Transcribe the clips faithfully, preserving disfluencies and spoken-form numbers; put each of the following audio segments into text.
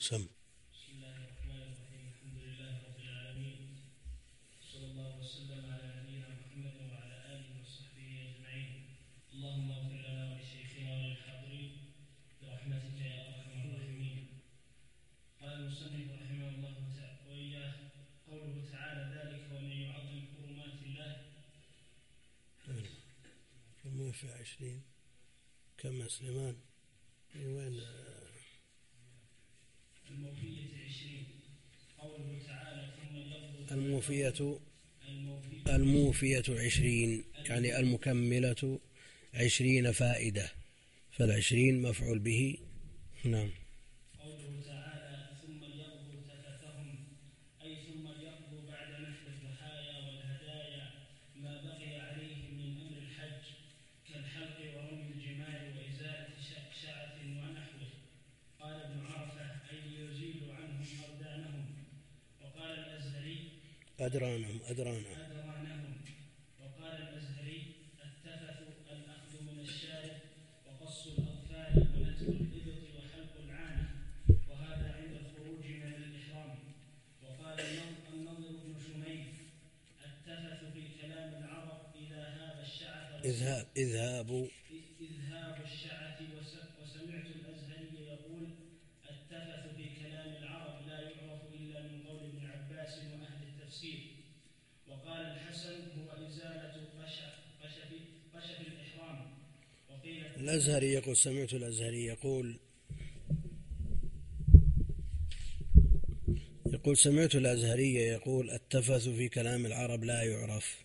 سم. بسم الله الرحمن الرحيم. الحمد لله رب العالمين، صلى الله وسلم على نبينا محمد وعلى آله وصحبه أجمعين. اللهم اغفر لنا ولشيخنا وللحاضرين برحمتك يا أرحم الراحمين. قال المصنف رحمه الله وإياه قوله تعالى: ذلك ومن يعظم حرمات الله. كم في عشرين كم سليمان؟ وين الموفية عشرين. قوله تعالى: ثم يقضوا الموفية الموفية عشرين، يعني المكملة عشرين فائدة، فالعشرين مفعول به. نعم. قوله تعالى: ثم يقضوا تفثهم، أي ثم يقضوا بعد نحر الضحايا والهدايا ما بقي عليهم من أمر الحج كالحلق ورمي الجمال وإزالة شعث ونحوه. قال ابن عرفة: أي يزيل عنهم أردانهم. وقال الأزهري: أدرانهم أدرانهم أدرانهم. وقال الأزهري: التفث الأخذ من الشارب وقص الأظفار ونتف الإبط وحلق العانة، وهذا عند الخروج من الإحرام. وقال النضر بن شميل: التفث في كلام العرب إذا هاب الشعث إذهاب إذهاب إذهاب الشعث. وسمعت الأزهري يقول: التفث في كلام العرب لا يعرف إلا من قول ابن عباس وأهل التفسير. وقال الحسن: هو إزالة قشف قشف الإحرام. وقيل الأزهري يقول سمعت الأزهري يقول يقول سمعت الأزهري يقول التفث في كلام العرب لا يعرف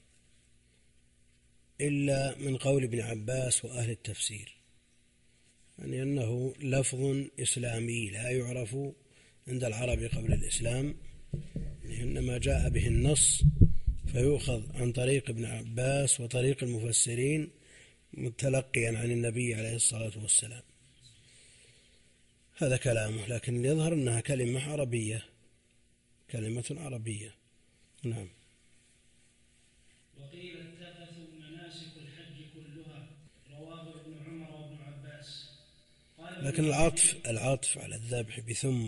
إلا من قول ابن عباس وأهل التفسير، يعني أنه لفظ إسلامي لا يعرف عند العرب قبل الإسلام، إنما جاء به النص فيؤخذ عن طريق ابن عباس وطريق المفسرين متلقيا عن النبي عليه الصلاة والسلام. هذا كلامه، لكن يظهر أنها كلمة عربية، كلمة عربية. نعم. وقيل التفث مناسك الحج كلها، رواه ابن عمر وابن عباس. لكن العطف العطف على الذبح بثم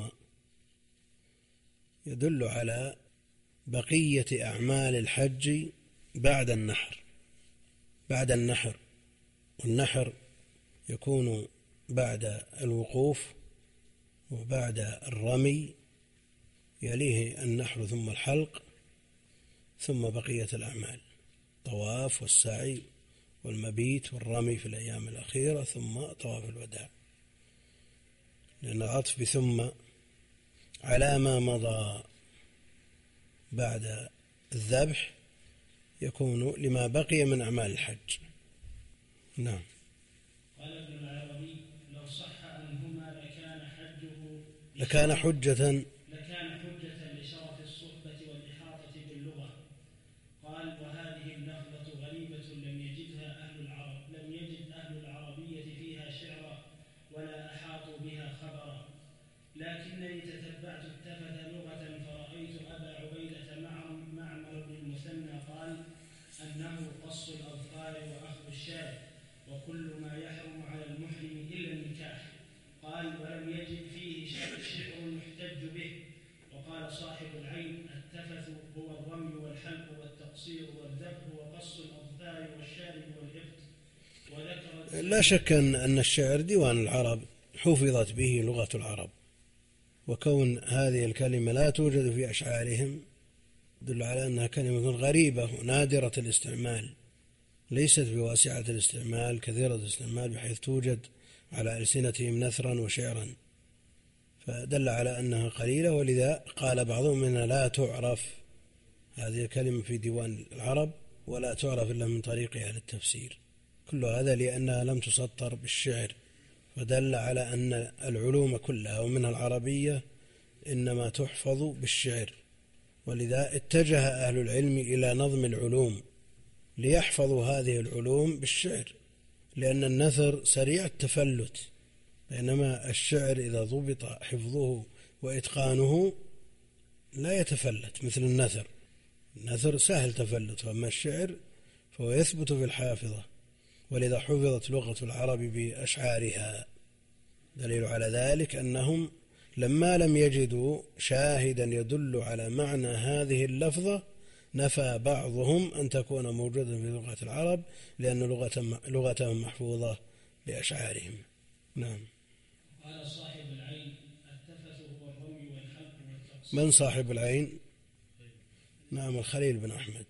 يدل على بقية أعمال الحج بعد النحر بعد النحر والنحر يكون بعد الوقوف وبعد الرمي، يليه النحر ثم الحلق ثم بقية الأعمال، طواف والسعي والمبيت والرمي في الأيام الأخيرة ثم طواف الوداع، لأن العطف بثم على ما مضى بعد الذبح يكون لما بقي من أعمال الحج. نعم. قال ابن العربي: لو صح أنهما لكان حجه لكان حجة لكان حجة لشرف الصحبة والإحاطة باللغة. قال: وهذه اللفظة غريبة لم يجدها أهل العرب لم يجد أهل العربية فيها شعرا ولا أحاطوا بها خبرا. لكنني تتبعت التفث لغة فرأيت أبا عبيدة معمر بن المثنى قال أنه قص الأظفار وأخذ الشارب وكل ما يحرم على المحرم إلا النكاح. قال: ولم يجد فيه شعر يحتج به. وقال صاحب العين: التفث هو الرمي والحلق والتقصير والذبح وقص الأظفار والشارب والإبط. وذكر لا شك أن الشعر ديوان العرب حفظت به لغة العرب، وكون هذه الكلمة لا توجد في أشعارهم يدل على أنها كلمة غريبة ونادرة الاستعمال، ليست بواسعة الاستعمال كثيرة الاستعمال بحيث توجد على ألسنتهم نثرا وشعرا، فدل على أنها قليلة. ولذا قال بعضهم أنها لا تعرف هذه الكلمة في ديوان العرب ولا تعرف إلا من طريق أهل التفسير. كل هذا لأنها لم تسطر بالشعر، فدل على أن العلوم كلها ومنها العربية إنما تحفظ بالشعر. ولذا اتجه أهل العلم إلى نظم العلوم ليحفظوا هذه العلوم بالشعر، لأن النثر سريع التفلت، بينما الشعر إذا ضبط حفظه وإتقانه لا يتفلت مثل النثر. النثر سهل تفلت، أما الشعر فهو يثبت في الحافظة، ولذا حفظت لغة العرب بأشعارها. دليل على ذلك أنهم لما لم يجدوا شاهدا يدل على معنى هذه اللفظة نفى بعضهم أن تكون موجودة في لغة العرب لأن لغة لغتهم محفوظة بأشعارهم. نعم. قال صاحب العين التفت هو الرمي والحلق والتقصير. من صاحب العين؟ نعم الخليل بن أحمد.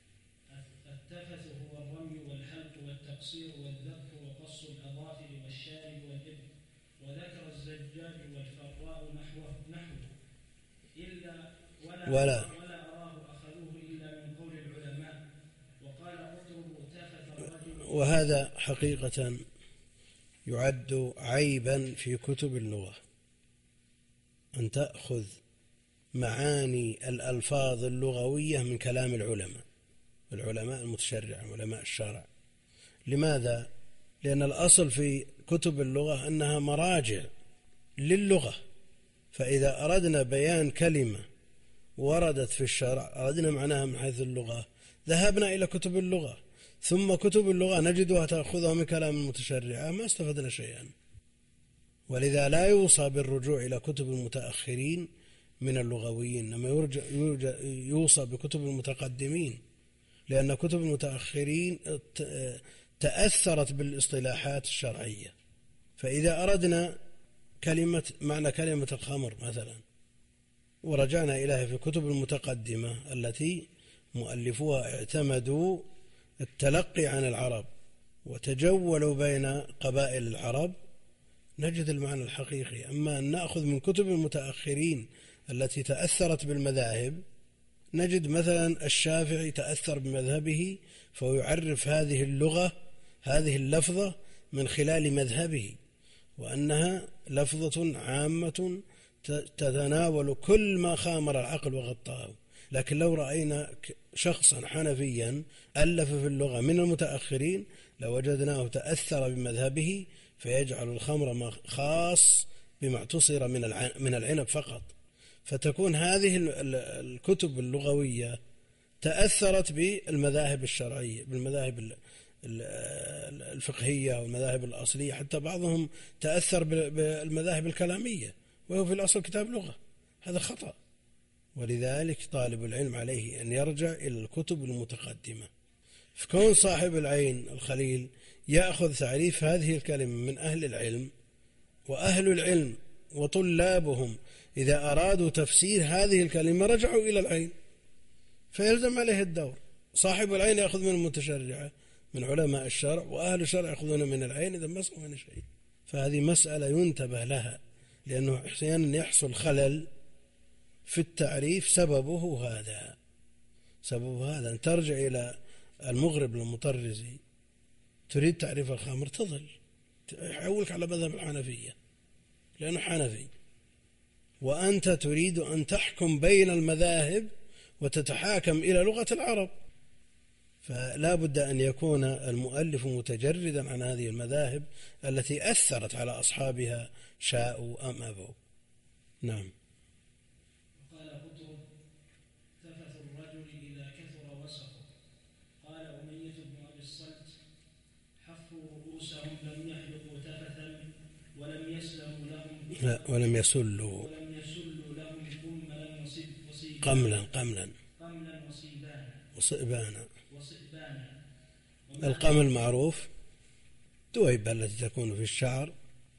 التفت هو الرمي والحلق والتقصير والذبح وقص الأظافر والشارب والإبط. وذكر الزجاج والفراء نحوه نحوه إلا ولا, ولا, ولا أراه أخذوه إلا من قول العلماء. وقال قطرب التفت الرجل. وهذا حقيقة يعد عيبا في كتب اللغة أن تأخذ معاني الألفاظ اللغوية من كلام العلماء العلماء المتشرع علماء الشرع. لماذا؟ لأن الأصل في كتب اللغة أنها مراجع للغة، فإذا أردنا بيان كلمة وردت في الشرع أردنا معناها من حيث اللغة ذهبنا إلى كتب اللغة، ثم كتب اللغة نجدها تأخذها من كلام المتشرع، ما استفدنا شيئا. ولذا لا يوصى بالرجوع إلى كتب المتأخرين من اللغويين، إنما يوصى بكتب المتقدمين، لأن كتب المتأخرين تأثرت بالاصطلاحات الشرعية. فإذا أردنا كلمة معنى كلمة الخمر مثلا ورجعنا إليها في كتب المتقدمة التي مؤلفوها اعتمدوا التلقي عن العرب وتجولوا بين قبائل العرب نجد المعنى الحقيقي. أما أن نأخذ من كتب المتأخرين التي تأثرت بالمذاهب نجد مثلا الشافعي تأثر بمذهبه فيعرف هذه اللغة هذه اللفظة من خلال مذهبه وأنها لفظة عامة تتناول كل ما خامر العقل وغطاه. لكن لو رأينا شخصا حنفيا ألف في اللغة من المتأخرين لوجدناه تأثر بمذهبه فيجعل الخمر خاص بما اعتصر من العنب فقط. فتكون هذه الكتب اللغوية تأثرت بالمذاهب الشرعية بالمذاهب الفقهية والمذاهب الأصلية، حتى بعضهم تأثر بالمذاهب الكلامية وهو في الأصل كتاب لغة. هذا خطأ. ولذلك طالب العلم عليه أن يرجع إلى الكتب المتقدمة. فكون صاحب العين الخليل يأخذ تعريف هذه الكلمة من أهل العلم، وأهل العلم وطلابهم إذا أرادوا تفسير هذه الكلمة رجعوا إلى العين فيلزم عليه الدور. صاحب العين يأخذ من المتشرعة من علماء الشرع، وأهل الشرع يأخذون من العين، إذا ما سوى شيء. فهذه مسألة ينتبه لها، لأنه أحيانا يحصل خلل في التعريف سببه هذا سببه هذا أن ترجع إلى المغرب المطرزي تريد تعريف الخمر تضل يحولك على مذهب الحنفية لأنه حنفي، وأنت تريد أن تحكم بين المذاهب وتتحاكم إلى لغة العرب. فلا بد أن يكون المؤلف متجردا عن هذه المذاهب التي أثرت على أصحابها شاءوا أم أبوا. نعم. قال قطرب تفث الرجل إذا كثر وسخه. قال أمية بن أبي الصلت حفوا رؤوسهم لم يحلقوا تفثا ولم يسلموا لهم لا ولم يسلوا ولم يسلوا لهم قملا وصيبانا قملا قملا قملا وصيبانا وصئبانا وصئبانا. القمل معروف دويبة التي تكون في الشعر،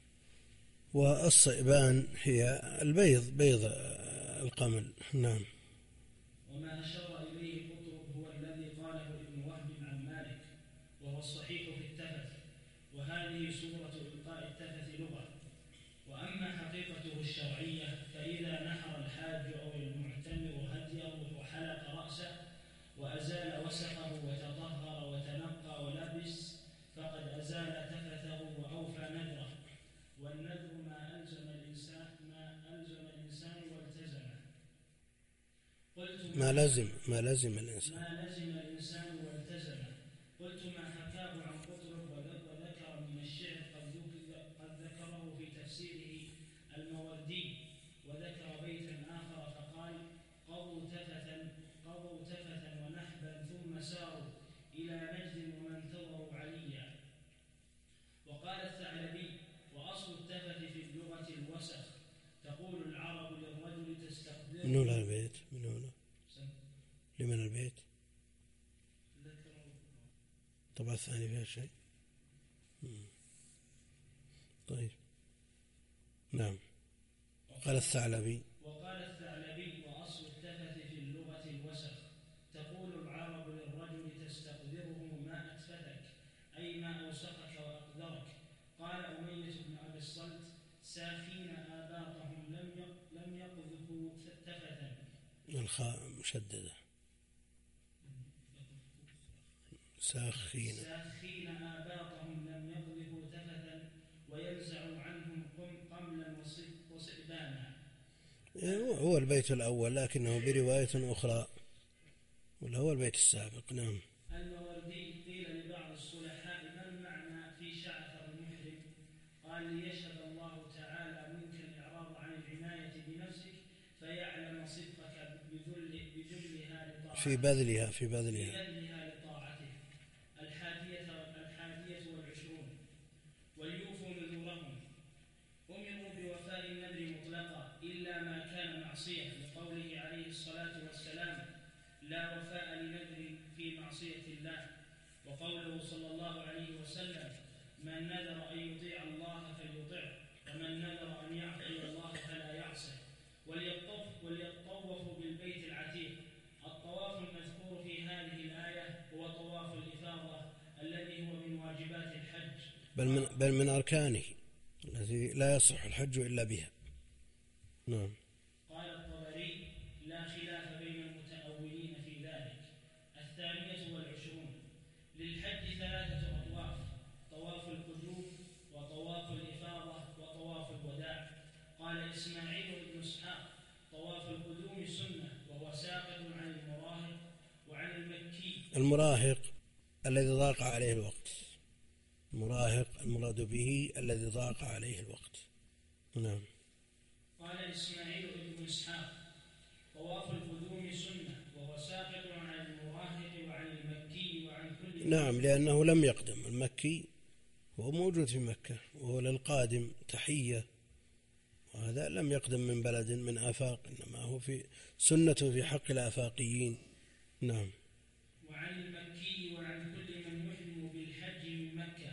والصئبان هي البيض بيض القمل. نعم. وما أشار إليه قطرب هو الذي قاله ابن وهب عن مالك وهو الصحيح في التفث، وهذه سورة إلقاء التفث لغة. وأما حقيقته الشرعية فإذا نحر الحاج أو المعتمر هديه وحلق رأسه وأزال وسخه وتطهر وتنقى ولبس فقد أزال تفثه وأوفى نذره. والنذر ما ألزم الإنسان ما ألزم الإنسان والتزمه. قلت ما لزم ما لزم الإنسان ما لزم الإنسان والتزمه. قلت ما حكاه عن قطرب وذكر من الشعر قد ذكره في تفسيره الموردي، وذكر بيتا آخر فقال قضوا تفثا قضوا تفثا ونحبا ثم ساروا إلى نجد وما انتظروا عليا. وقال الثعلبي وأصل التفث في اللغة الوسخ تقول الثاني فيها شيء؟ طيب نعم. قال الثعلبي وقال الثعلبي وأصل التفت في اللغة الوسخ، تقول العرب للرجل تستقدره ما أتفتك، أي ما أوسخك وأقدرك. قال أمية بن أبي الصلت ساخين آباطهم لم لم يقذفوا تفتا. الخاء مشددة. ساخين ساخين آباطهم لم يقذفوا تفتا وينزع عنهم قملا وصئبانا. هو البيت الأول لكنه برواية أخرى، ولا هو البيت السابق. نعم. الموردي قيل لبعض الصلحاء ما المعنى في شعثر المحرم؟ قال ليشهد الله تعالى منك الإعراض عن العناية بنفسك فيعلم صدقك بذل بذلها لطاعته في بذلها في بذلها في بذلها لطاعته. الحادية الحادية والعشرون وليوفوا نذورهم. أمروا بوفاء النذر مطلقا إلا ما كان معصية، لقوله عليه الصلاة والسلام لا وفاء لنذر في معصية الله، وقوله صلى الله عليه وسلم من نذر أن يطيع الله فليطعه ومن نذر أن يعصي الله فلا يعصه. وليطوف وليطوفوا بالبيت العتيق. الطواف المذكور في هذه الآية هو طواف الإفاضة الذي هو من واجبات الحج بل من, بل من أركانه التي لا يصح الحج إلا بها. نعم. قال الطبري لا خلاف بين المتأولين في ذلك. الثانية والعشرون للحج ثلاثة أطواف: طواف القدوم وطواف الإفاضة وطواف الوداع. قال إسماعيل بن إسحاق طواف القدوم سنة وهو ساقط عن المراهق وعن المكي. المراهق الذي ضاق عليه الوقت، المراهق المراد به الذي ضاق عليه الوقت. نعم. قال إسماعيل بن إسحاق طواف القدوم سنة وهو ساقط عن المراهق وعن المكي وعن كل. نعم، لأنه لم يقدم. المكي هو موجود في مكة وهو للقادم تحية، وهذا لم يقدم من بلد من آفاق، إنما هو في سنته في حق الآفاقيين. نعم. وعن المكي وعن كل من يحرم بالحج من مكة.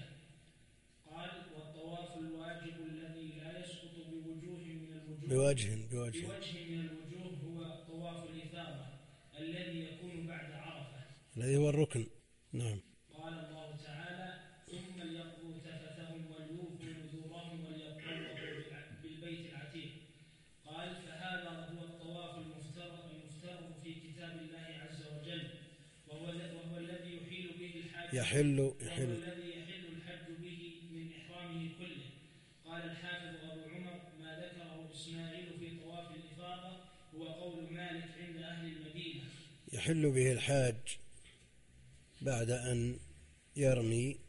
قال والطواف الواجب الذي لا يسقط بوجوه من الوجوه بوجه بوجه بوجه من الوجوه هو طواف الإفاضة الذي يكون بعد عرفة، الذي هو الركن. نعم. قال الله تعالى ثم ليقضوا تفتهم وليوفوا نذورهم وليطوفوا بالبيت العتيق. قال فهذا هو الطواف المفترض المفترض في كتاب الله عز وجل، وهو, وهو الذي يحيل به الحاج يحل يحل وهو الذي يحل الحج به من إحرامه كله. قال الحافظ أبو عمر ما ذكره إسماعيل في طواف الإفاضة هو قول مالك عند أهل المدينة. يحل به الحاج بعد أن يرمي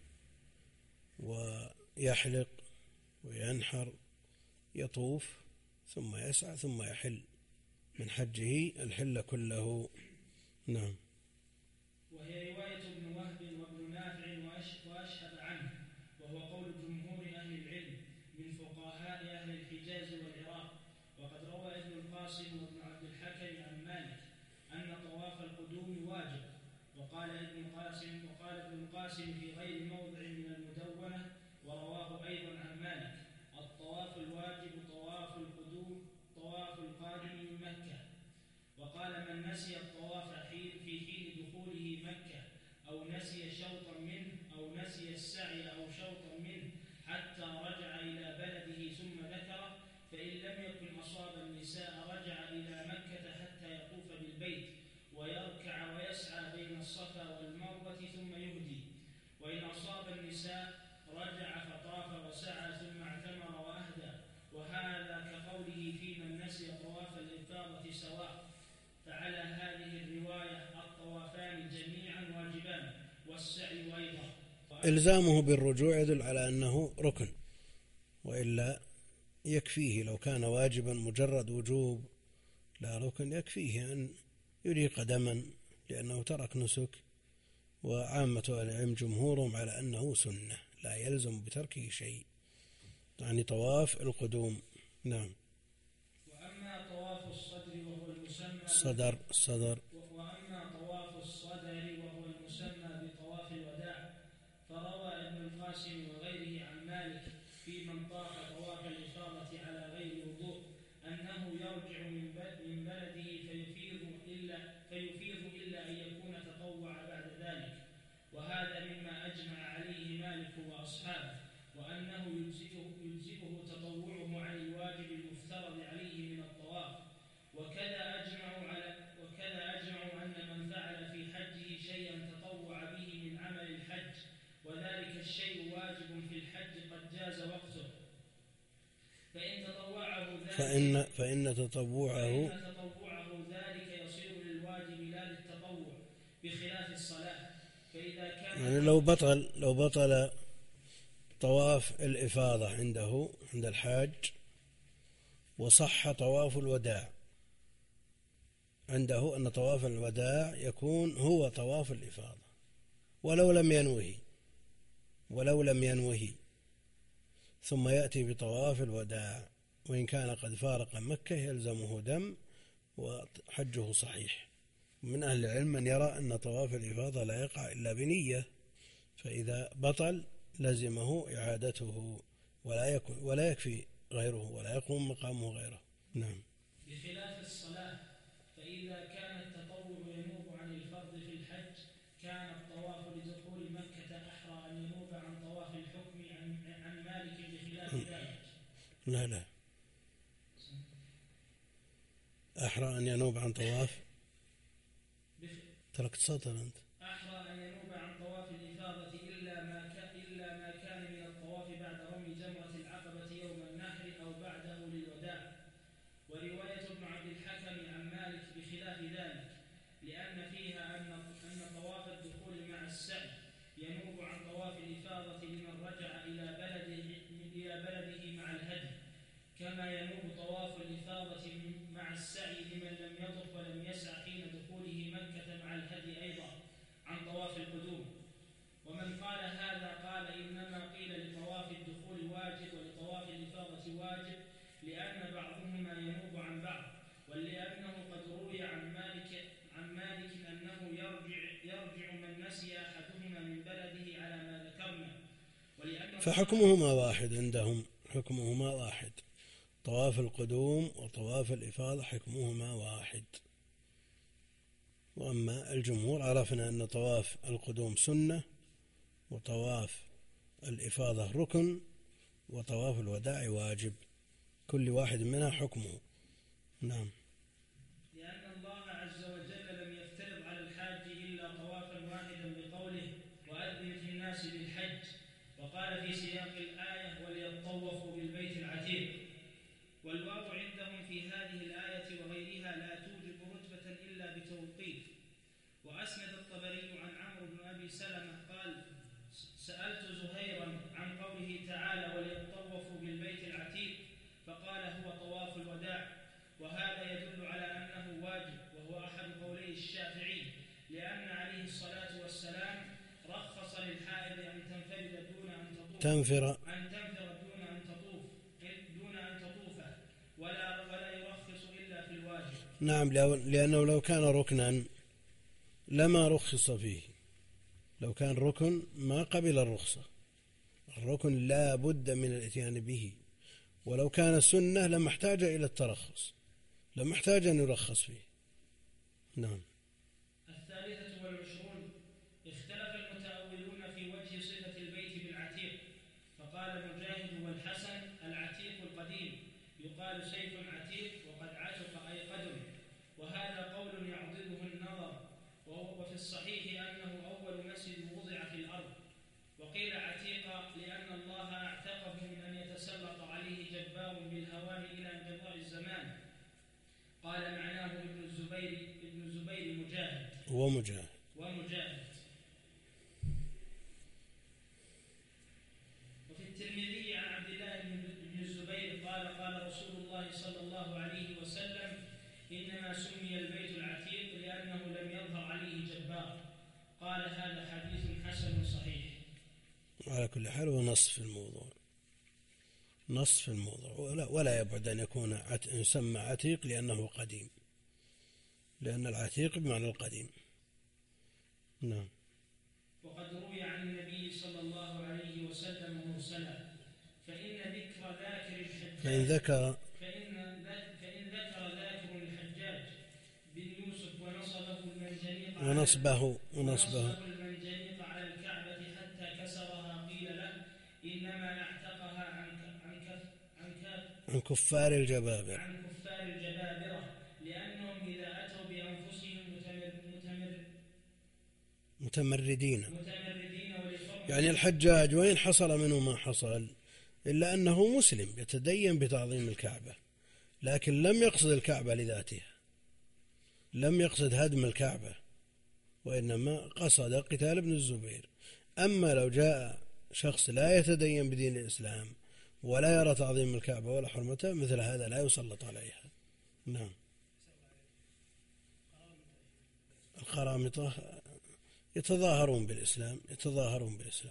ويحلق وينحر يطوف ثم يسعى ثم يحل من حجه الحل كله. نعم. وهي رواية ابن وهب وابن نافع وأشهب عنه، وهو قول جمهور أهل العلم من فقهاء أهل الحجاز والعراق. وقد روى ابن القاسم وابن عبد الحكم عن مالك أن طواف القدوم واجب. وقال ابن القاسم وقال ابن القاسم في غير موضع من المدونة ورواه أيضا عن مالك الطواف الواجب طواف القدوم طواف القادم من مكة. وقال من نسي الطواف في حين دخوله مكة أو نسي شوطا منه أو نسي السعي أو شوطا منه حتى رجع إلى بلده ثم ذكره، فإن لم يكن أصاب النساء رجع إلى مكة حتى يطوف بالبيت ويركع ويسعى بين الصفا والمروة ثم يهدي. وإن أصاب النساء رجع فطاف وسعى ثم اعتمر وأهدى. وهذا كقوله في من نسي طواف الإفاضة سواء. فعلى هذه الرواية الطوافان جميعا واجبان والسعي أيضا. إلزامه بالرجوع يدل على أنه ركن، وإلا يكفيه لو كان واجبا مجرد وجوب لا ركن يكفيه أن يريق دما لأنه ترك نسك. وعامة العلم جمهورهم على أنه سنة لا يلزم بتركه شيء، يعني طواف القدوم. نعم. وأما طواف الصدر وهو المسمى الصدر الصدر وأما طواف الصدر وهو المسمى بطواف الوداع فإن فإن تطوعه فإن تطوعه ذلك يصير للواجب لا للتطوع بخلاف الصلاة. فإذا كان يعني لو بطل لو بطل طواف الإفاضة عنده عند الحاج وصح طواف الوداع، عنده أن طواف الوداع يكون هو طواف الإفاضة ولو لم ينوه ولو لم ينوه ثم يأتي بطواف الوداع وإن كان قد فارق مكة يلزمه دم وحجه صحيح. من أهل العلم من يرى أن طواف الإفاضة لا يقع إلا بنية، فإذا بطل لزمه إعادته ولا يكون ولا يكفي غيره ولا يقوم مقامه غيره. نعم. بخلاف الصلاة، فإذا كان التطوع ينوب عن الفرض في الحج كان الطواف لدخول مكة أحرى أن ينوب عن طواف الحكم عن, عن مالك بخلاف ذلك. لا لا أحرى أن ينوب عن طواف تركت سطر أنت أحرى أن ينوب عن طواف الإفاضة إلا ما كان إلا ما كان من الطواف بعد رمي جمرة العقبة يوم النحر أو بعده للوداع. ورواية ابن عبد الحكم عن مالك بخلاف ذلك، لأن فيها أن أن طواف الدخول مع السعي ينوب عن طواف الإفاضة لمن رجع إلى بلده إلى بلده مع الهدي، كما ينوب طواف الإفاضة مع السعي لمن لم يطف ولم يسع حين دخوله مكة مع الهدي أيضا عن طواف القدوم. ومن قال هذا قال إنما قيل لطواف الدخول واجب ولطواف الإفاضة واجب لأن بعضهما ينوب عن بعض، ولأنه قد روي عن مالك عن مالك أنه يرجع يرجع من نسي أحدهما من بلده على ما ذكرنا. فحكمهما واحد عندهم، حكمهما واحد، طواف القدوم وطواف الإفاضة حكمهما واحد. وأما الجمهور عرفنا أن طواف القدوم سنة وطواف الإفاضة ركن وطواف الوداع واجب، كل واحد منها حكمه. نعم. لأن الله عز وجل لم يفترض على الحاج إلا طوافا واحدا بقوله وأذن في الناس بالحج، وقال في سياق الآية وليطوفوا بالبيت العتيق. والواو عندهم في هذه الآية وغيرها لا توجب رتبة إلا بتوقيف. وأسند الطبري عن عمرو بن أبي سلمة قال سألت زهيرا عن قوله تعالى وليطوفوا بالبيت العتيق فقال هو طواف الوداع، وهذا يدل على أنه واجب، وهو أحد قولي الشافعي، لأن عليه الصلاة والسلام رخص للحائض أن تنفرد دون أن تطوف تنفر أن تنفر دون أن تطوف دون أن تطوف ولا ولا يرخص إلا في الواجب. نعم، لأنه لو كان ركنا لما رخص فيه، لو كان ركن ما قبل الرخصة، الركن لا بد من الاتيان به، ولو كان سنة لما احتاج إلى الترخص، لما احتاج أن يرخص فيه. نعم. الثالثة والعشرون اختلف المتأولون في وجه صفة البيت بالعتيق، فقال مجاهد والحسن العتيق القديم يقال سيف عتيق وقد عتق أي قدم، وهذا قول يعضده النظر، وفي الصحيح أنه أول مسجد وضع في الأرض. وقيل عتيق لأن الله اعتقه من أن يتسلط عليه جبار بالهوان إلى انقضاء الزمان. قال معناه ابن الزبير ابن الزبير مجاهد ومجاهد ومجاهد وفي الترمذي عن عبد الله بن الزبير قال قال رسول الله صلى الله عليه وسلم إنما سمي البيت العتيق لأنه لم يظهر عليه جبار. قال هذا حديث حسن صحيح. على كل حال هو نص في الموضوع، نص في الموضوع، ولا, ولا يبعد أن يكون عت... يسمى عتيق لأنه قديم، لأن العتيق بمعنى القديم. نعم. وقد روي عن النبي صلى الله عليه وسلم مرسلا فإن ذكر ذاكر الحجاج فإن ذكر فإن فإن ذكر ذاكر الحجاج بن يوسف ونصبه المنجنيق ونصبه ونصبه المنجنيق على الكعبة حتى كسرها قيل له إنما اعتقها عن عن عن, عن كفار الجبابرة عن كفار الجبابرة لأنهم إذا أتوا بأنفسهم متمر متمر متمردين متمردين يعني الحجاج وإن حصل منه ما حصل إلا أنه مسلم يتدين بتعظيم الكعبة، لكن لم يقصد الكعبة لذاتها، لم يقصد هدم الكعبة، وإنما قصد قتال ابن الزبير. أما لو جاء شخص لا يتدين بدين الإسلام ولا يرى تعظيم الكعبة ولا حرمتها، مثل هذا لا يسلط عليها. نعم. القرامطة يتظاهرون بالإسلام، يتظاهرون بالإسلام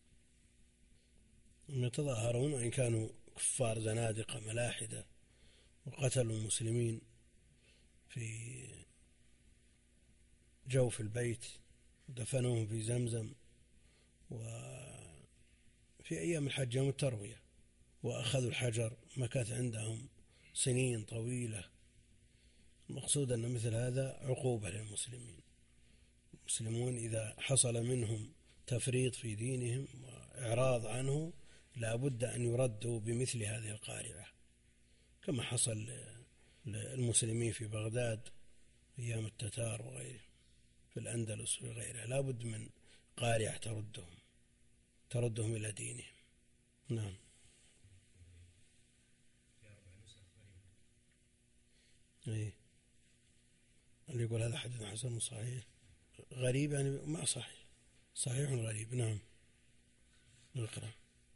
يتظاهرون وإن كانوا كفار زنادقة ملاحدة وقتلوا المسلمين في جوف البيت ودفنوهم في زمزم وفي أيام الحج يوم التروية، وأخذوا الحجر مكث عندهم سنين طويلة. المقصود أن مثل هذا عقوبة للمسلمين. المسلمون إذا حصل منهم تفريط في دينهم وإعراض عنه لا بد أن يردوا بمثل هذه القارعة، كما حصل للمسلمين في بغداد أيام التتار وغيره، في الأندلس وغيرها، لا بد من قارعة تردهم تردهم إلى دينهم. نعم. أي اللي يقول هذا حديث حسن صحيح غريب يعني ما صحيح، صحيح غريب. نعم. نقرأ.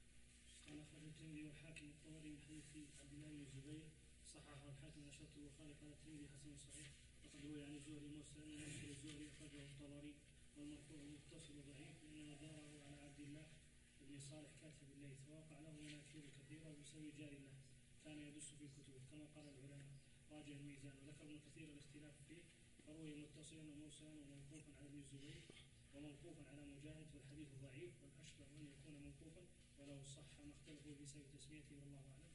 والمرفوع متصل ضعيف لأنما داره على عبد الله بن صالح كاتب الليث، ووقع له مناكير كثيرة ويسوي جار الله كان يدس في الكتب كما قال العلماء راجع الميزان. وذكر ابن كثير الاختلاف فيه، فروي متصلا ومرسلا وموقوفا على ابن الزبير وموقوفا على مجاهد، والحديث ضعيف، والأشبه أن يكون موقوفا ولو صح ما اختلفوا في سبب تسميته والله أعلم.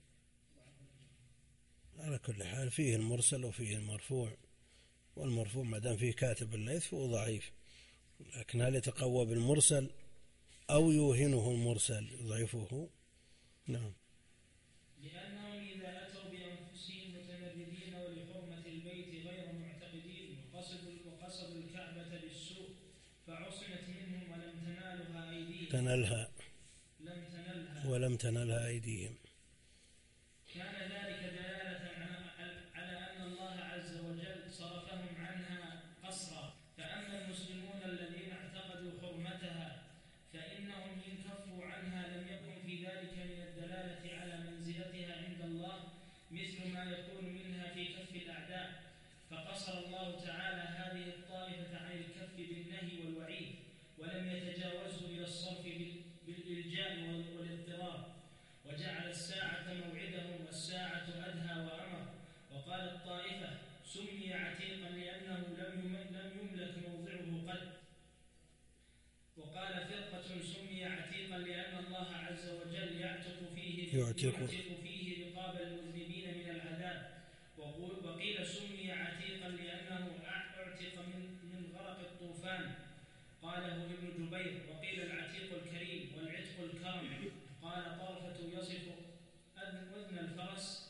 على كل حال فيه المرسل وفيه المرفوع، والمرفوع ما دام فيه كاتب الليث فهو ضعيف، لكن هل يتقوى بالمرسل أو يوهنه المرسل يضعفه؟ نعم. لأنهم إذا أتوا بأنفسهم متمردين ولحرمة البيت غير معتقدين وقصدوا وقصدوا الكعبة بالسوء فعصمت منهم ولم تنالها أيديهم تنلها لم تنلها ولم تنلها أيديهم، كان ذلك دلالة على أن الله عز وجل صرفهم عنها قصرا. فأما المسلمون الذين اعتقدوا حرمتها فإنهم إن كفوا عنها لم يكن في ذلك من الدلالة على منزلتها عند الله مثل ما يكون منها في كف الأعداء، فقصر الله تعالى هذه الطائفة عن الكف بالنهي والوعيد ولم يتجاوزه إلى الصرف بالإلجاء والاضطرار، وجعل الساعة موعدهم والساعة أدهى وأمر. وقال الطائفة سمي عتيقا لأنه لم يملك موضعه قد، وقال فرقة سمي عتيقا لأن الله عز وجل يعتق فيه يعتق فيه رقاب المذنبين من العذاب. وقيل سمي عتيقا لأنه اعتق من من غرق الطوفان، قاله ابن جبير. وقيل العتيق الكريم والعتق الكرم. قال طرفة يصف أذن الفرس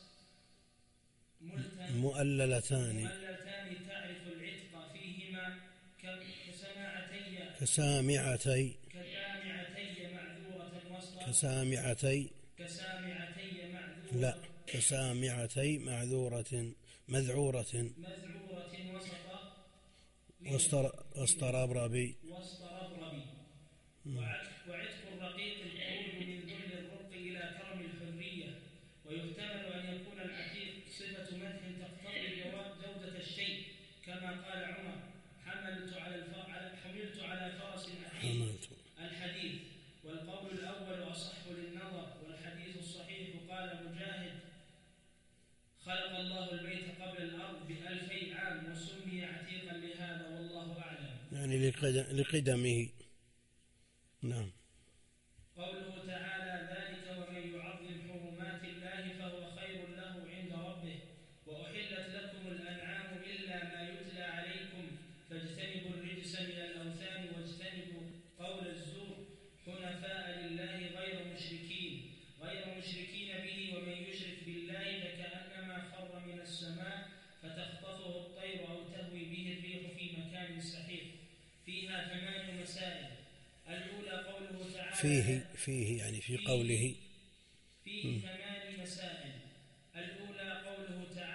مؤللتان مؤللتان تعرف العتق فيهما كسامعتي كسامعتي كسامعتي معذورة وسط كسامعتي كسامعتي معذورة لا كسامعتي معذورة مذعورة مذعورة وسط واستربربي واستربربي. وعتق الرقيق الخروج من ذل الرق إلى كرم الحرية. ويحتمل أن يكون العتيق صفة مدح تقتضي جودة الشيء كما قال عمر حملت على حملت على فرس عتيق الحديث. والقول الأول أصح للنظر، والحديث الصحيح قال مجاهد خلق الله البيت قبل الأرض بألفي عام وسمي عتيقا لهذا والله أعلم، يعني لقدمه. نعم. قوله تعالى ذلك ومن يعظم حرمات الله فهو خير له عند ربه. وأحلت لكم الأنعام إلا ما يتلى عليكم فاجتنبوا الرجس من الأوثان واجتنبوا قول الزور حنفاء لله غير مشركين غير مشركين به. ومن يشرك بالله فكأنما خر من السماء فتخطفه الطير أو تهوي به الريح في مكان سحيق. فيها ثمان مسائل. الأولى قوله تعالى فيه فيه يعني في قوله فيه ثمان مسائل. الأولى قوله تعالى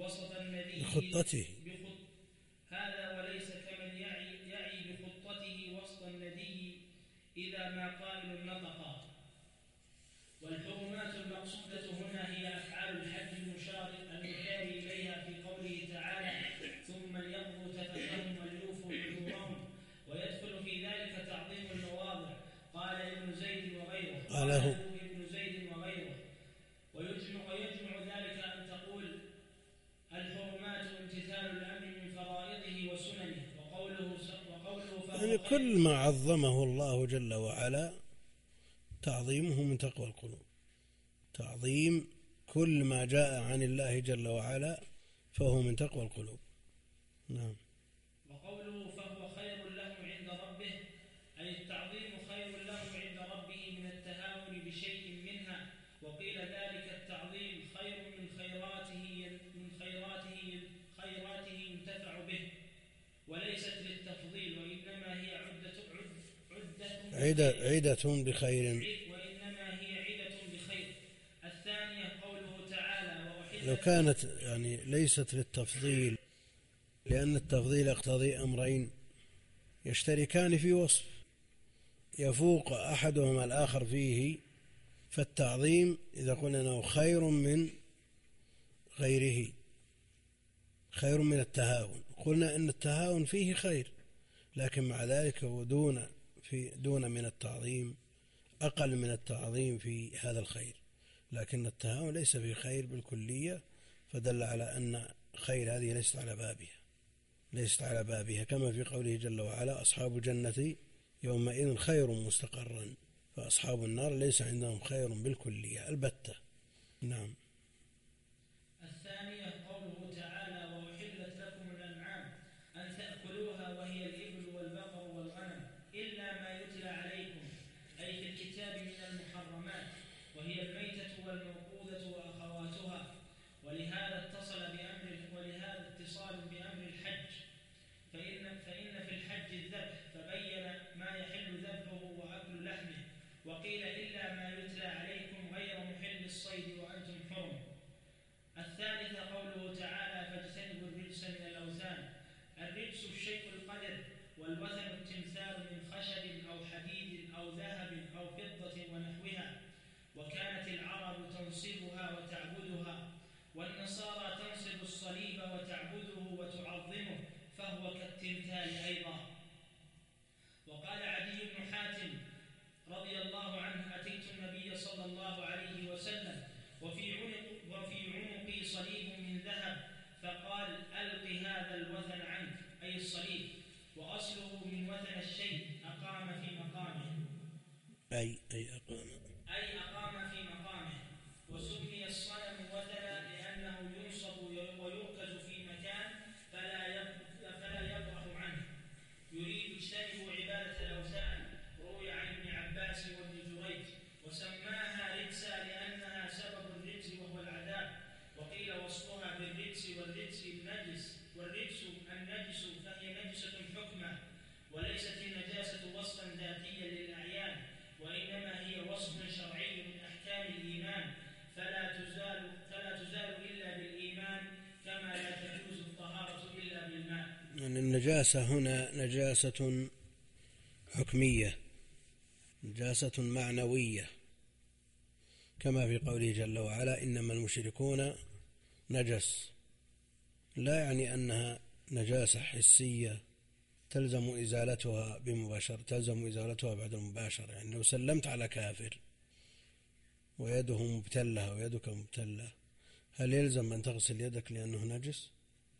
وسط الندي بخطته بخط هذا وليس كمن يعي, يعي بخطته وسط الندي إذا ما قائل نطقا. والحرمات المقصودة هنا هي أفعال الحج المشار المشار إليها في قوله تعالى ثم ليقضوا تفثهم وليوفوا نذورهم، ويدخل في ذلك تعظيم المواضع. قال ابن زيد وغيره قاله ابن زيد وغيره ويجمع, ويجمع ذلك أن تقول الحرمات امتثال الأمر من فرائضه وسننه. وقوله, وقوله يعني كل ما عظمه الله جل وعلا تعظيمه من تقوى القلوب. تعظيم كل ما جاء عن الله جل وعلا فهو من تقوى القلوب. نعم. وقوله فهو خير له عند ربه أي التعظيم خير له عند ربه من التهاون بشيء منها. وقيل ذلك التعظيم خير من خيراته من خيراته خيراته ينتفع به، وليست للتفضيل وإنما هي عدة عدة عدة عدة بخير وإنما هي عدة بخير. الثانية قوله تعالى لو كانت يعني ليست للتفضيل، لأن التفضيل يقتضي أمرين يشتركان في وصف يفوق أحدهما الآخر فيه. فالتعظيم إذا قلنا أنه خير من غيره خير من التهاون، قلنا أن التهاون فيه خير، لكن مع ذلك هو دون في دون من التعظيم، أقل من التعظيم في هذا الخير. لكن التهاون ليس في خير بالكلية، فدل على أن خير هذه ليست على بابها ليست على بابها كما في قوله جل وعلا أصحاب جنة يومئذ خير مستقرا، فأصحاب النار ليس عندهم خير بالكلية البتة. نعم. الثانية قوله تعالى وأحلت لكم الأنعام أن تأكلوها وهي الإبل والبقر والغنم إلا ما يتلى عليكم، أي في الكتاب من المحرمات، وهي الميتة والموقوذة وأخواتها. ولهذا اتصل بأمر ولهذا اتصال بأمر الحج، فإن, فإن في الحج الذبح فبين ما يحل ذبحه وأكل لحمه. وقيل إلا ما يتلى عليكم غير محل الصيد وأنتم حرم. الثالثة قوله تعالى فاجتنبوا الرجس من الأوثان. الرجس الشيء القدر، والوثن التمثال من خشب أو حديد أو ذهب أو فضة ونحوها. وكانت العرب تنصبها وتعبدها، والنصارى تنصب الصليب وتعبده وتعظمه، فهو كالتمثال أيضا. وقال عدي بن حاتم رضي الله عنه أتيت النبي صلى الله عليه وسلم وفي عنق وفي عنقي صليب من ذهب، فقال ألق هذا الوثن عنك، أي الصليب، وأصله من وثن الشيء أقام في مقامه أي أي أقام أي أقام في مقامه. وسمي الصنم وثنا لأنه ينصب ويركز في مكان فلا فلا يبرح عنه. يريد اجتنبوا عبادة الأوثان. روي عن ابن عباس وابن جريج. وسماها رجسا لأنها سبب الرجس وهو العذاب. وقيل وصفها بالرجس والرجس النجس، والرجس النجس فهي نجسة حكمة، وليست النجاسة وصفا ذاتيا للأعيان، وإنما هي وصف شرعي من أحكام الإيمان، فلا تزال فلا تزال إلا بالإيمان، كما لا تجوز الطهارة إلا بالماء. يعني النجاسة هنا نجاسة حكمية، نجاسة معنوية، كما في قوله جل وعلا إنما المشركون نجس، لا يعني أنها نجاسة حسية تلزم إزالتها بمباشرة، تلزم إزالتها بعد المباشرة. يعني لو سلمت على كافر ويده مبتلة ويدك مبتلة، هل يلزم أن تغسل يدك لأنه نجس؟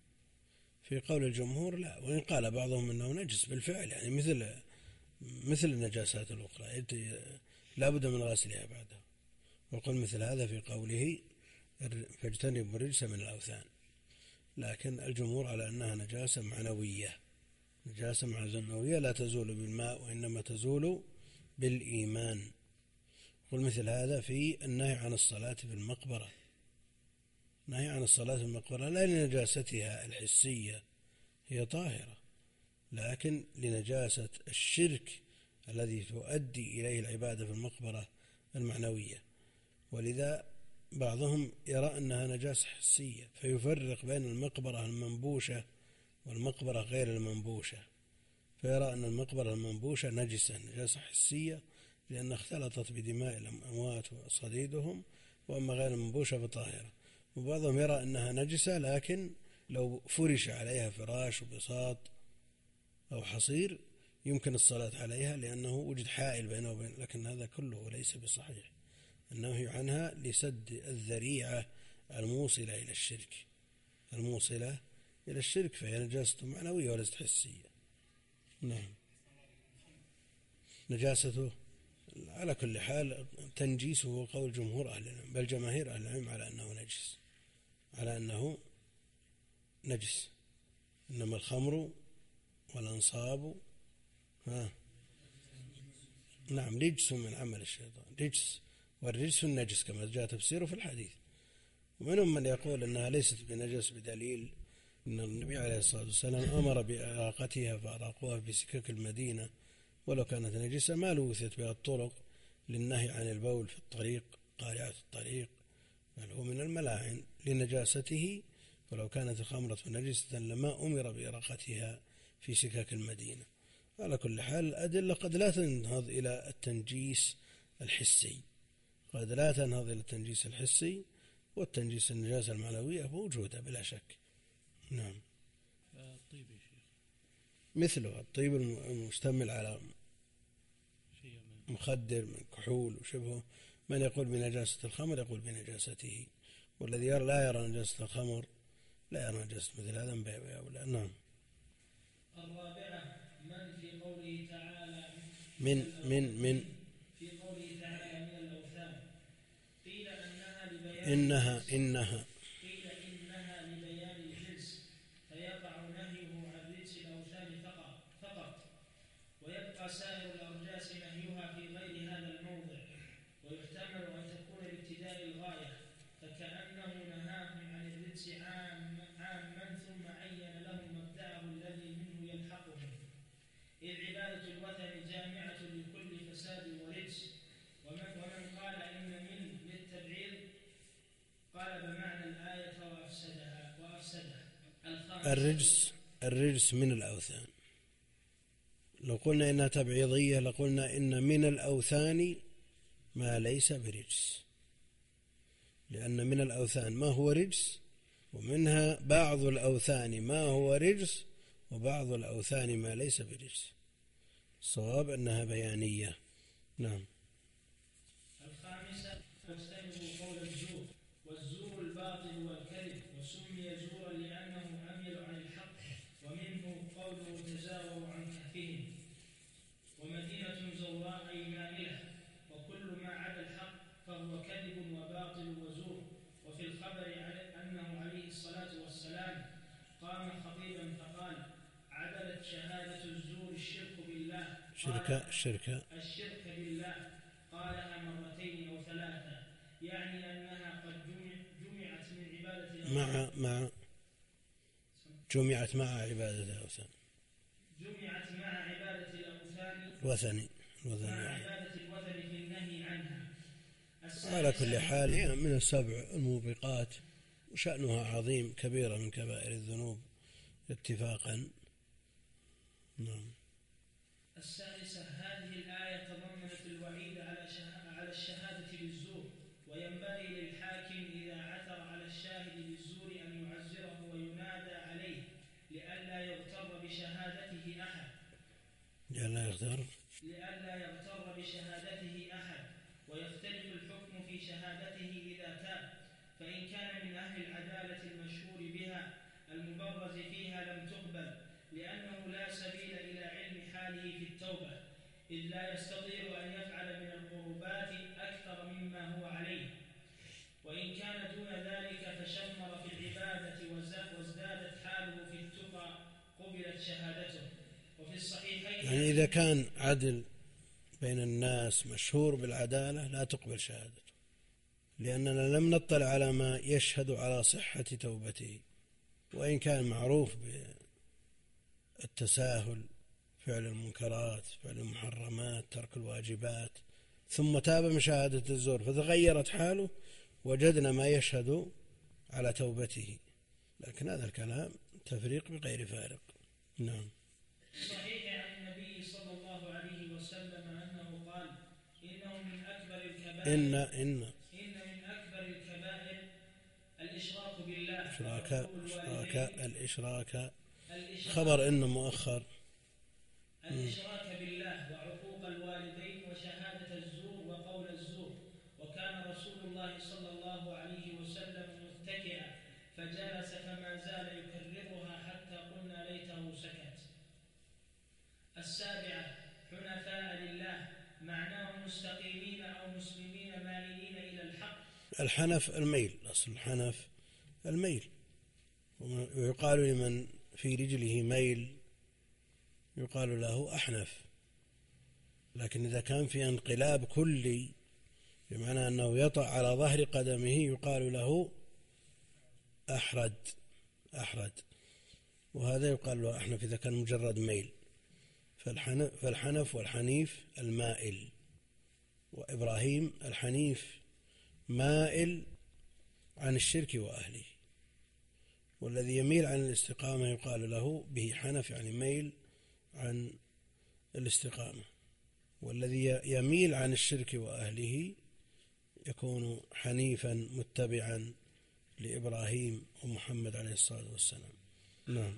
في قول الجمهور لا، وإن قال بعضهم أنه نجس بالفعل، يعني مثل مثل النجاسات الأخرى لا بد من غسلها بعدها. وقل مثل هذا في قوله فاجتنبوا الرجس من الأوثان. لكن الجمهور على أنها نجاسة معنوية، نجاسة معنوية لا تزول بالماء وإنما تزول بالإيمان. قل مثل هذا في النهي عن الصلاة في المقبرة. النهي عن الصلاة في المقبرة لا لنجاستها الحسية، هي طاهرة، لكن لنجاسة الشرك الذي تؤدي إليه العبادة في المقبرة المعنوية. ولذا بعضهم يرى أنها نجاسة حسية فيفرق بين المقبرة المنبوشة والمقبرة غير المنبوشة، فيرى أن المقبرة المنبوشة نجسة نجاسة حسية لأنها اختلطت بدماء الأموات وصديدهم، وأما غير المنبوشة فطاهرة. وبعضهم يرى أنها نجسة لكن لو فرش عليها فراش وبساط أو حصير يمكن الصلاة عليها لأنه وجد حائل بينه وبين، لكن هذا كله ليس بصحيح. النهي عنها لسد الذريعة الموصلة إلى الشرك الموصلة إلى الشرك فهي نجاسة معنوية وليست حسية. نعم. نجاسته على كل حال تنجيسه هو قول جمهور أهل العلم، بل جماهير أهل العلم على أنه نجس على أنه نجس. إنما الخمر والأنصاب ها نعم رجس من عمل الشيطان، رجس، والرجس النجس كما جاء تفسيره في الحديث. ومنهم من يقول أنها ليست بنجس بدليل أن النبي عليه الصلاة والسلام أمر بإراقتها فأراقوها في سكك المدينة ولو كانت نجسة ما لوثت بها الطرق للنهي عن البول في الطريق قارعة الطريق، بل هو من الملاعن لنجاسته، ولو كانت الخمرة نجسة لما أمر بإراقتها في سكك المدينة. على كل حال الأدلة قد لا تنهض إلى التنجيس الحسي، قد لا تنهض إلى التنجيس الحسي، والتنجيس النجاسة المعنوية موجودة بلا شك. نعم. الطيب يا شيخ مثله الطيب المشتمل على مخدر من كحول وشبهه، من يقول بنجاسة الخمر يقول بنجاسته، والذي يرى لا يرى نجاسة الخمر لا يرى نجاسة مثل هذا بيع أولى. نعم. الرابعة من في قوله تعالى من من من في قوله تعالى من الأوثان قيل أنها لبيان إنها إنها قيل إنها لبيان الجنس فيقع نهيه عن رجس الأوثان فقط فقط ويبقى سائر الأرجاس نهيها في غير هذا الموضع، ويحتمل أن تكون لابتداء الغاية فكأنه نهاهم عن الرجس عام عاما ثم عين لهم مبدأه الذي منه يلحقهم، إذ عبادة الوثن جامعة لكل فساد ورجس. ومن, ومن قال إن من للتبعيض قال بمعنى الآية وأفسدها وأفسدها. الرجس الرجس من الأوثان، لو قلنا إنها تبعيضية لقلنا إن من الأوثان ما ليس برجس، لأن من الأوثان ما هو رجس، ومنها بعض الأوثان ما هو رجس، وبعض الأوثان ما ليس برجس. الصواب أنها بيانية. نعم. الخامسة فاجتنبوا قول الزور، والزور الباطل والكذب، وسمي زورا لأنه أميل عن الحق، ومنه قوله تزاوروا عن كهفهم، ومدينة زوراء أي مائلة، وكل ما عدا الحق فهو كذب وباطل وزور. وفي الخبر أنه عليه الصلاة والسلام قام خطيبا فقال عدلت شهادة الزور الشرك بالله شركة شركة الشرك بالله قالها مرتين أو ثلاثة، يعني أنها قد جمعت من عبادة مع مع جمعت مع عبادة الأوثان جمعت مع عبادة الأوثان الوثني مع عبادة الوثن في النهي عنها. على كل حال هي من السبع الموبقات وشأنها عظيم، كبيرة من كبائر الذنوب اتفاقا. نعم. السادسة هذه الآية تضمنت الوعيد على على الشهادة بالزور، وينبغي للحاكم إذا عثر على الشاهد بالزور أن يعزره وينادى عليه لئلا يغتر بشهادته أحد لئلا يغتر لئلا يغتر بشهادته أحد ويختلف الحكم في شهادته إذا تاب، فإن كان من أهل العدالة المشهور بها المبرز فيها لم تقبل، لأنه لا سبيل إلى علم حاله في التوبة، إذ لا يستطيع أن يفعل من القربات أكثر مما هو عليه، وإن كان دون ذلك فشمر في العبادة وازدادت حاله في التقى قبلت شهادته. وفي الصحيحين يعني إذا كان عدل بين الناس مشهور بالعدالة لا تقبل شهادته، لأننا لم نطلع على ما يشهد على صحة توبته، وإن كان معروف بالتساهل، فعل المنكرات، فعل المحرمات، ترك الواجبات، ثم تاب من شهادة الزور فتغيرت حاله وجدنا ما يشهد على توبته، لكن هذا الكلام تفريق بغير فارق. نعم. صحيح عن النبي صلى الله عليه وسلم أنه قال إنه من أكبر الكبائر إن إن إن من أكبر الكبائر الإشراك بالله إشراك إشراك الإشراك الإشراك خبر إن مؤخر الإشراك بالله وعقوق الوالدين وشهادة الزور وقول الزور. وكان رسول الله صلى الله عليه وسلم متكئا فجلس فما زال يكررها حتى قلنا ليته سكت. السابعة حنفاء لله معناه مستقيمين أو مسلمين مائلين إلى الحق. الحنف الميل، أصل الحنف الميل، ويقال لمن في رجله ميل يقال له أحنف. لكن إذا كان في انقلاب كلي بمعنى أنه يطأ على ظهر قدمه يقال له أحرد أحرد وهذا يقال له أحنف إذا كان مجرد ميل. فالحنف والحنيف المائل، وإبراهيم الحنيف مائل عن الشرك وأهله، والذي يميل عن الاستقامة يقال له به حنف يعني ميل عن الاستقامة، والذي يميل عن الشرك وأهله يكون حنيفا متبعا لإبراهيم ومحمد عليه الصلاة والسلام. نعم.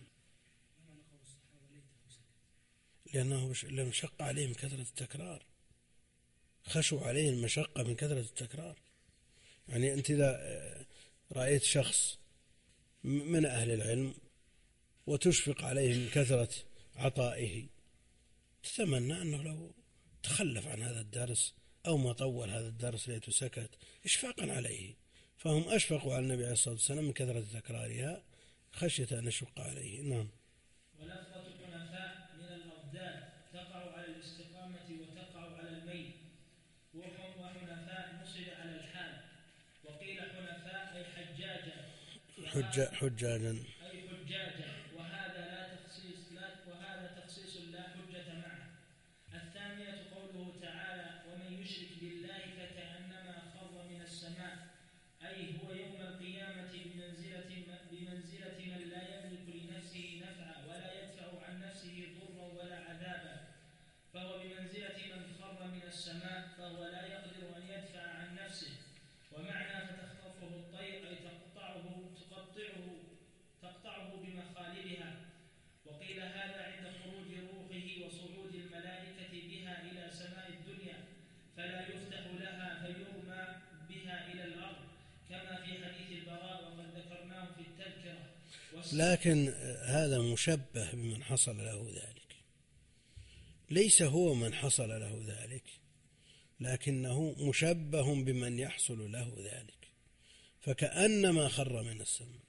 لأنه لأنه شق عليهم كثرة التكرار، خشوا عليه المشقة من كثرة التكرار. يعني أنت إذا رأيت شخص من أهل العلم وتشفق عليه من كثرة عطائه تتمنى أنه لو تخلف عن هذا الدرس أو ما طول هذا الدرس ليته سكت إشفاقا عليه، فهم أشفقوا على النبي عليه الصلاة والسلام من كثرة تكرارها خشية أن يشق عليه. نعم. ولفظة حنفاء من الأضداد تقع على الاستقامة وتقع على الميل، وحنفاء نصب على الحال، وقيل حنفاء أي حجاجا حجا حجاجا أي حجاجا، وهذا لا تخصيص لا وهذا تخصيص لا حجة معه. الثانية قوله تعالى ومن يشرك بالله فكأنما خر من السماء، أي هو يوم القيامة بمنزلة بمنزلة من لا يملك لنفسه نفعا ولا يدفع عن نفسه ضرا ولا عذابا، فهو بمنزلة من خر من السماء فهو لا يقدر أن يدفع عن نفسه. ومعنى فتخطفه الطير أي تقطعه تقطعه تقطعه بمخالبها. وقيل هذا عند خروج روحه وصعود الملائكة بها إلى سماء الدنيا فلا يفتح لها فيرمى بها إلى الأرض كما في حديث البراء وقد ذكرناه في التذكرة. لكن هذا مشبه بمن حصل له ذلك، ليس هو من حصل له ذلك لكنه مشبه بمن يحصل له ذلك، فكأنما خر من السماء.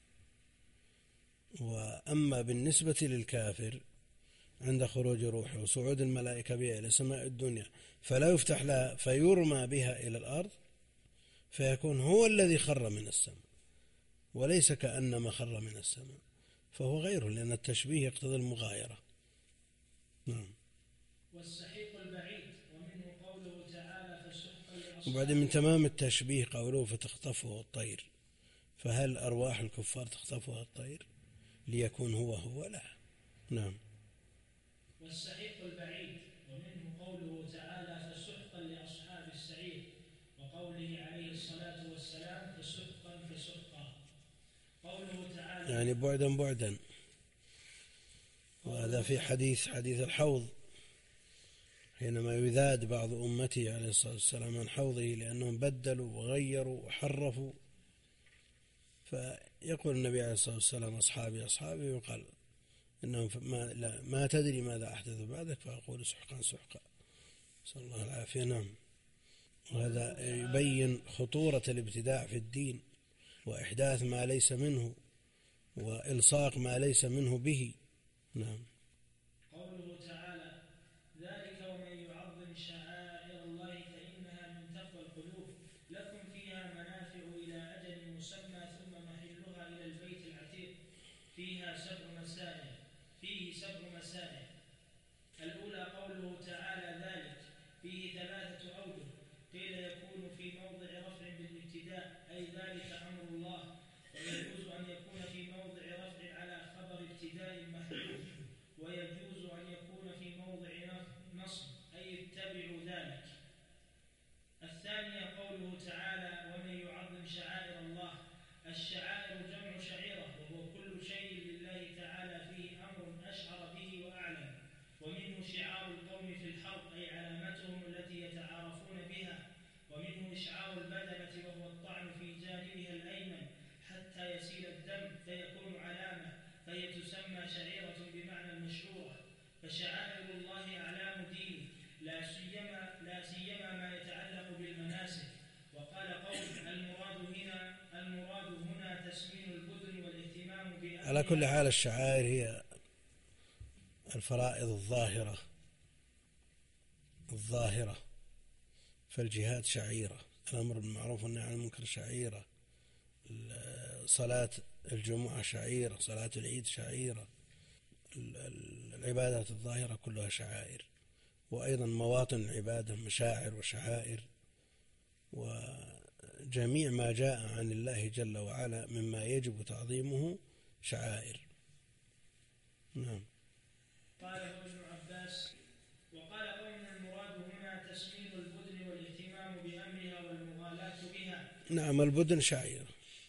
وأما بالنسبة للكافر عند خروج روحه وصعود الملائكة بها إلى سماء الدنيا فلا يفتح لها فيرمى بها إلى الأرض، فيكون هو الذي خر من السماء وليس كأنما خر من السماء، فهو غيره، لأن التشبيه يقتضي المغايرة. نعم. والسحيق البعيد ومنه قوله تعالى فسحقا لأصحاب. وبعد من تمام التشبيه قوله فتخطفه الطير، فهل أرواح الكفار تخطفها الطير ليكون هو هو؟ لا. نعم. والسحيق البعيد ومنه قوله تعالى فسحقا لأصحاب السعير، وقوله عليه الصلاة والسلام فسحقا فسحقا. قوله تعالى يعني بعدا بعدا، وهذا في حديث حديث الحوض حينما يذاد بعض أمته عليه الصلاة والسلام عن حوضه لأنهم بدلوا وغيروا وحرفوا، فيقول النبي عليه الصلاة والسلام أصحابي أصحابي، ويقال إنهم ما, لا ما تدري ماذا أحدث بعدك، فأقول سحقا سحقا، نسأل الله العافية. نعم. وهذا يبين خطورة الابتداع في الدين وإحداث ما ليس منه وإلصاق ما ليس منه به. نعم. قوله تعالى ذلك ومن يعظم شعائر الله فإنها من تقوى القلوب لكم فيها منافع إلى أجل مسمى ثم محلها إلى البيت العتيق فيها سبع مسائل فيه سبع مسائل. الأولى قوله تعالى ذلك فيه ثلاثة أوجه، قيل يكون في موضع رفع بالابتداء أي تعالى ومن يعظم شعائر الله. الشعائر جمع شعيرة، وهو كل شيء لله تعالى فيه أمر أشعر به وأعلم. ومنه شعار القوم في الحرب أي علامتهم التي يتعارفون بها. ومنه إشعار البدنة وهو الطعن في جانبها الأيمن حتى يسيل الدم فيكون علامة، فهي تسمى شعيرة بمعنى المشعورة. فشعائر الله أعلام دينه، لا سيما لا سيما ما يتعلق بالمناسك. وقال قوم المراد هنا المراد هنا تسمين البدن والاهتمام بأمرها. على كل حال الشعائر هي الفرائض الظاهرة الظاهرة فالجهاد شعيرة، الأمر بالمعروف والنهي عن المنكر شعيرة، صلاة الجمعة شعيرة، صلاة العيد شعيرة، العبادات الظاهرة كلها شعائر. وأيضا مواطن العبادة مشاعر وشعائر، وجميع ما جاء عن الله جل وعلا مما يجب تعظيمه شعائر. نعم. قال ابن عباس وقال قوم المراد هنا تسمين البدن والاهتمام بأمرها والمغالاة بها. نعم، البدن شعيرة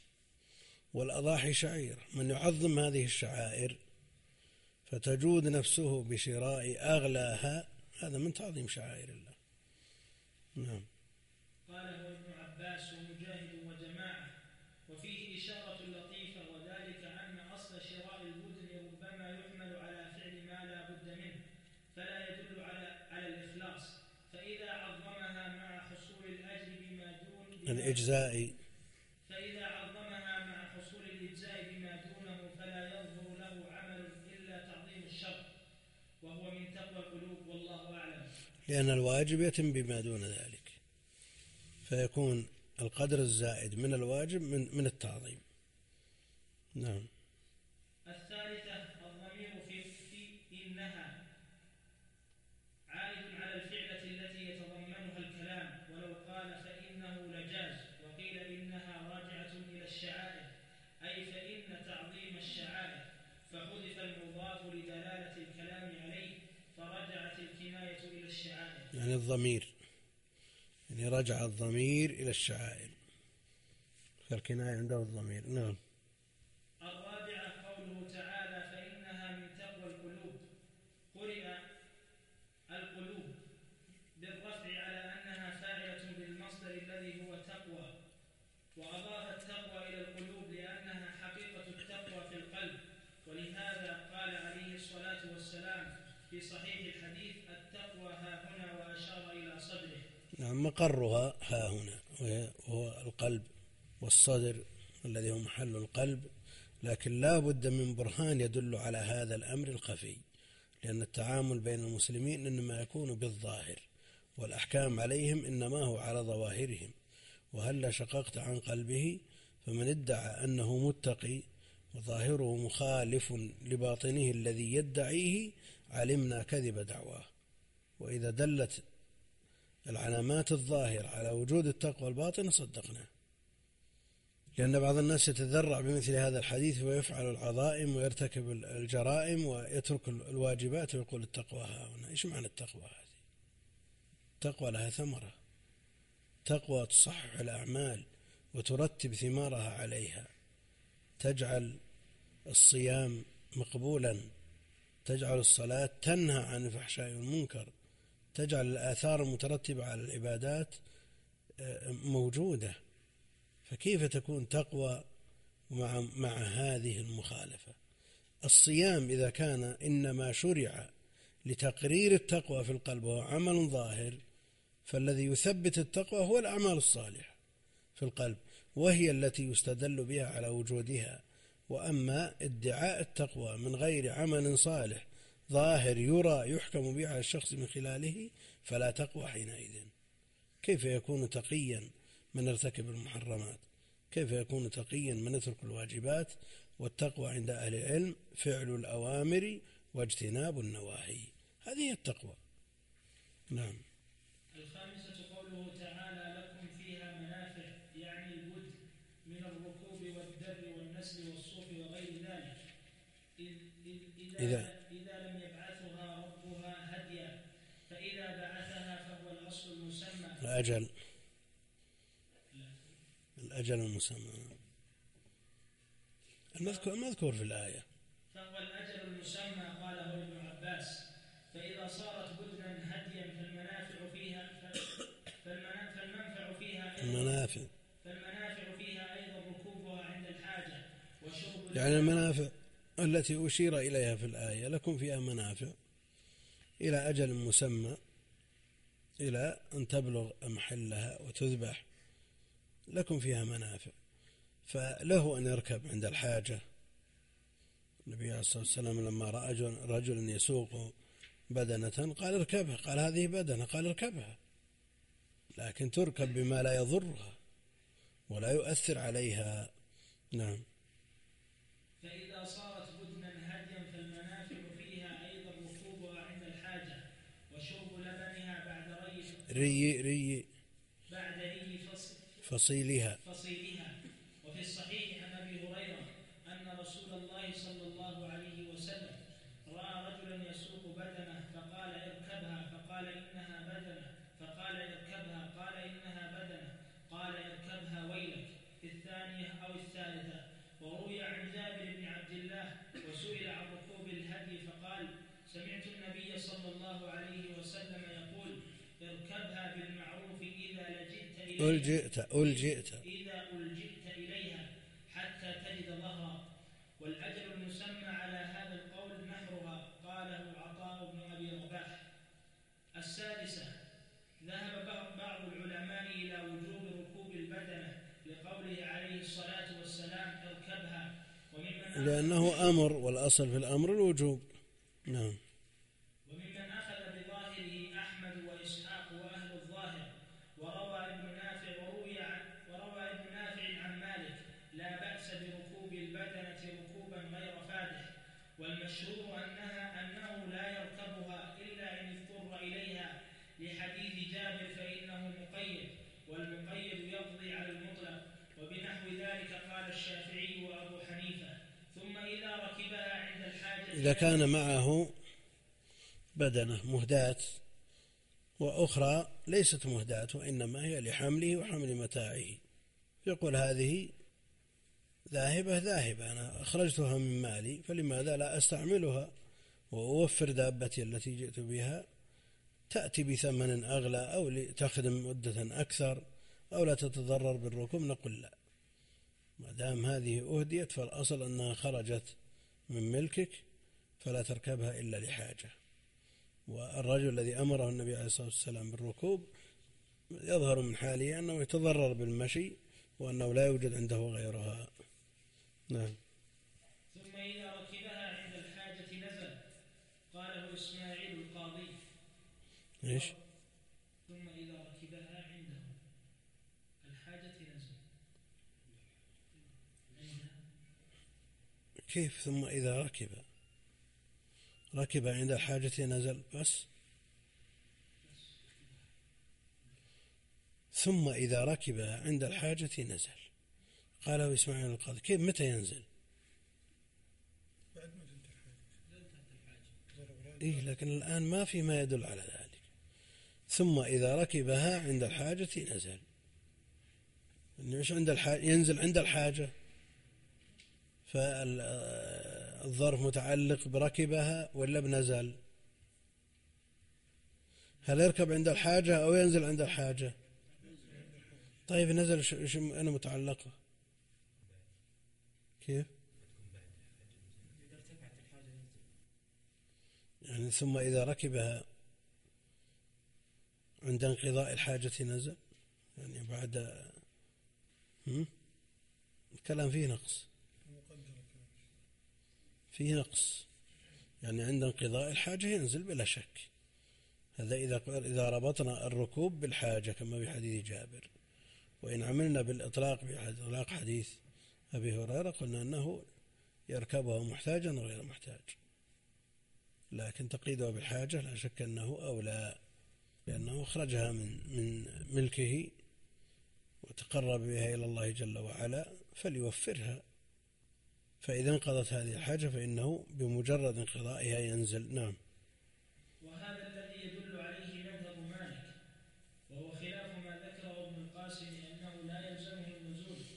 والأضاحي شعيرة. من يعظم هذه الشعائر فتجود نفسه بشراء أغلاها، هذا من تعظيم شعائر الله. نعم. قاله ابن عباس ومجاهد وجماعة. وفيه إشارة لطيفة، وذلك أن أصل شراء البدن ربما يحمل على فعل ما لا بد منه، فلا يدل على على الإخلاص. فإذا عظمها مع حصول الأجر بما دون الإجزاء فإذا عظمها مع حصول الإجزاء بما دونه فلا يظهر له عمل إلا تعظيم الشر، وهو من تقوى القلوب، والله أعلم. لأن الواجب يتم بما دون ذلك، فيكون القدر الزائد من الواجب من من التعظيم. نعم. الثالثة الضمير في, في إنها عائد على الفعلة التي يتضمنها الكلام، ولو قال فإنه لجاز، وقيل إنها راجعة إلى الشعائر، أي فإن تعظيم الشعائر، فحذف المضاف لدلالة الكلام عليه فرجعت الكناية إلى الشعائر. يعني الضمير، يعني رجع الضمير إلى الشعائر، فالكناية عنده الضمير. نعم. الرابعة قوله تعالى فإنها من تقوى القلوب. قرئ القلوب بالرفع على أنها فاعلة بالمصدر الذي هو تقوى، وأضاف التقوى إلى القلوب لأنها حقيقة التقوى في القلب. ولهذا قال عليه الصلاة والسلام في صحيح الحديث التقوى ها هنا، وأشار إلى صدره. نعم، مقرها ها هنا وهو القلب والصدر الذي هو محل القلب، لكن لا بد من برهان يدل على هذا الأمر الخفي، لأن التعامل بين المسلمين إنما يكون بالظاهر، والأحكام عليهم إنما هو على ظواهرهم. وهلا شققت عن قلبه، فمن ادعى أنه متقي وظاهره مخالف لباطنه الذي يدعيه علمنا كذب دعواه. وإذا دلت العلامات الظاهرة على وجود التقوى الباطنة صدقناه، لأن بعض الناس يتذرع بمثل هذا الحديث ويفعل العظائم ويرتكب الجرائم ويترك الواجبات ويقول التقوى ها هنا. إيش معنى التقوى هذه؟ التقوى لها ثمرة، تقوى تصحح الأعمال وترتب ثمارها عليها، تجعل الصيام مقبولا، تجعل الصلاة تنهى عن الفحشاء والمنكر، تجعل الآثار المترتبة على العبادات موجودة. فكيف تكون تقوى مع, مع هذه المخالفة؟ الصيام إذا كان إنما شرع لتقرير التقوى في القلب وهو عمل ظاهر، فالذي يثبت التقوى هو الأعمال الصالحة في القلب، وهي التي يستدل بها على وجودها. وأما ادعاء التقوى من غير عمل صالح ظاهر يرى يحكم به على الشخص من خلاله فلا تقوى حينئذ. كيف يكون تقيا من ارتكب المحرمات؟ كيف يكون تقيا من يترك الواجبات؟ والتقوى عند أهل العلم فعل الأوامر واجتناب النواهي، هذه التقوى. نعم. الخامسة قوله تعالى لكم فيها منافع، يعني البدن من الركوب والدر والنسل والصوف وغير ذلك، إذا, إذا, إذا لم يبعثها ربها هديا، فإذا بعثها فهو الأصل المسمى. أجل الأجل المسمى المذكور المذكور في الآية. فهو الأجل المسمى قاله ابن عباس. فإذا صارت بدنا هديا فالمنافع فيها فالمنفع فيها المنافع فالمنافع فيها أيضا ركوبها عند الحاجة وشرب. يعني المنافع التي أشير إليها في الآية لكم فيها منافع إلى أجل مسمى إلى أن تبلغ محلها وتذبح، لكم فيها منافع. فله أن يركب عند الحاجة. النبي عليه الصلاة والسلام لما رأى رجل يسوق بدنة قال اركبها، قال هذه بدنة، قال اركبها، لكن تركب بما لا يضرها ولا يؤثر عليها. نعم. فإذا صارت بدنا هديا فالمنافع فيها أيضا ركوبها عند الحاجة وشرب لبنها بعد ري ري ري بعد ري فصل فصيلها فصيلها. وفي الصحيح عن أبي هريرة أن رسول الله صلى الله عليه وسلم رأى رجلا يسوق بدنه فقال اركبها، فقال إنها بدنه، فقال اركبها، قال إنها بدنه، قال اركبها ويلك، في الثانية أو الثالثة. وروي عن جابر بن عبد الله وسئل عن ركوب الهدي فقال سمعت النبي صلى الله عليه وسلم يقول اركبها بالمعروف إذا لجئت إليها ألجئت ألجئت إذا ألجئت إليها حتى تجد ظهرا. والأجل المسمى على هذا القول نحرها قاله عطاء بن أبي رباح. السادسة ذهب بعض العلماء إلى وجوب ركوب البدنة لقوله عليه الصلاة والسلام اركبها، وممن لأنه أمر والأصل في الأمر الوجوب. نعم. وممن أخذ بظاهره أحمد وإسحاق وأهل الظاهر. وروى ابن نافع وروي عن وروى ابن نافع عن مالك لا بأس بركوب البدنة ركوبا غير فادح. والمشهور أنها أنه لا يركبها إلا إن اضطر إليها لحديث جابر فإنه مقيد، والمقيد يقضي على المطلق. وبنحو ذلك قال الشافعي وأبو حنيفة. ثم إذا ركبها عند الحاجة إذا كان معه بدنة مهداة وأخرى ليست مهداة وإنما هي لحمله وحمل متاعه، يقول هذه ذاهبة ذاهبة أنا أخرجتها من مالي فلماذا لا أستعملها وأوفر دابتي التي جئت بها تأتي بثمن أغلى أو تخدم مدة أكثر أو لا تتضرر بالركوب. نقول لا، ما دام هذه أهديت فالأصل أنها خرجت من ملكك فلا تركبها إلا لحاجة. والرجل الذي أمره النبي عليه الصلاة والسلام بالركوب يظهر من حاله أنه يتضرر بالمشي وأنه لا يوجد عنده غيرها. نعم. ثم إذا ركبها عند الحاجة نزل. قاله إسماعيل القاضي. إيش؟ ثم إذا ركبها عنده الحاجة نزل. كيف ثم إذا ركب ركب عند الحاجة نزل بس؟ ثم إذا ركب عند الحاجة نزل قاله إسماعيل القاضي. كيف متى ينزل؟ بعد ما تنتهي الحاجة. إيه لكن الآن ما في ما يدل على ذلك. ثم إذا ركبها عند الحاجة نزل، مش عند الحاجة ينزل عند الحاجة، فالظرف متعلق بركبها ولا بنزل؟ هل يركب عند الحاجة أو ينزل عند الحاجة؟ طيب نزل شو أنا متعلقة كيف؟ يعني ثم إذا ركبها عند انقضاء الحاجة نزل، يعني بعد هم؟ الكلام فيه نقص فيه نقص يعني عند انقضاء الحاجة ينزل بلا شك. هذا إذا إذا ربطنا الركوب بالحاجة كما في حديث جابر. وإن عملنا بالإطلاق بإطلاق حديث أبي هريرة قلنا أنه يركبها محتاجا غير محتاج، لكن تقييده بالحاجة لا شك أنه أولى، لأنه أخرجها من من ملكه وتقرب بها إلى الله جل وعلا فليوفرها. فإذا انقضت هذه الحاجة فإنه بمجرد انقضائها ينزل. نعم. وهذا الذي يدل عليه مذهب مالك، وهو خلاف ما ذكره ابن القاسم أنه لا يلزمه النزول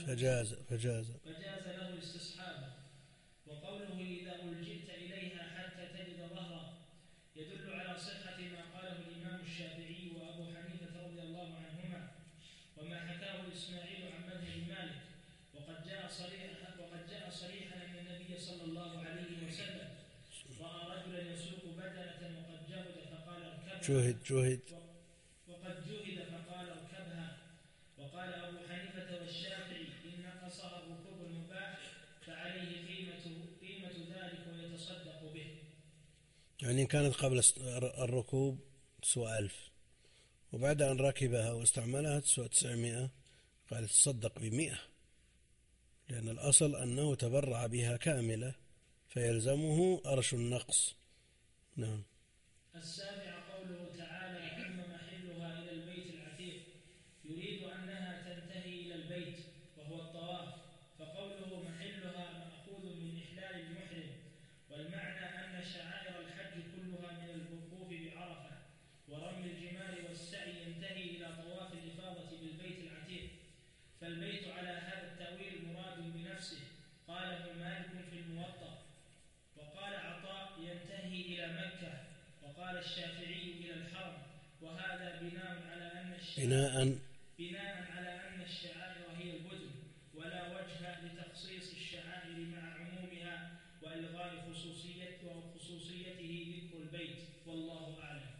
فجاز فجاز فجاز له استصحابه. وقوله إذا ألجئت إليها حتى تجد ظهرا يدل على صحة ما قاله الإمام الشافعي وأبو حنيفة رضي الله عنهما، وما حكاه إسماعيل عن مذهب مالك. وقد جاء صريحا وقد جاء صريحا أن النبي صلى الله عليه وسلم رأى رجلا يسوق بدنة وقد جهد فقال اركبها جهد جهد وقد جهد فقال اركبها. وقال أبو حنيفة والشافعي إن نقصها الركوب المباح فعليه قيمة قيمة ذلك ويتصدق به. يعني كانت قبل الركوب تسوى ألف، وبعد أن ركبها واستعملها تسوى تسعمائة، قال تصدق بمئة، لأن الأصل أنه تبرع بها كاملة فيلزمه أرش النقص. نعم. السابع قوله تعالى ثم محلها إلى البيت العتيق، يريد أنها تنتهي إلى البيت وهو الطواف، فقوله محلها مأخوذ من إحلال المحرم، والمعنى أن شعائر الحج كلها من الوقوف بعرفة ورمي الجمار والسعي ينتهي إلى طواف الإفاضة بالبيت العتيق. فالبيت على هذا التأويل مراد بنفسه، قاله مالك في الموطأ. وقال عطاء ينتهي إلى مكة، وقال الشافعي إلى الحرم، وهذا بناء على أن بناء بناء على أن الشعائر هي البدن، ولا وجه لتخصيص الشعائر مع عمومها وإلغاء خصوصيته وخصوصيته ذكر البيت، والله أعلم.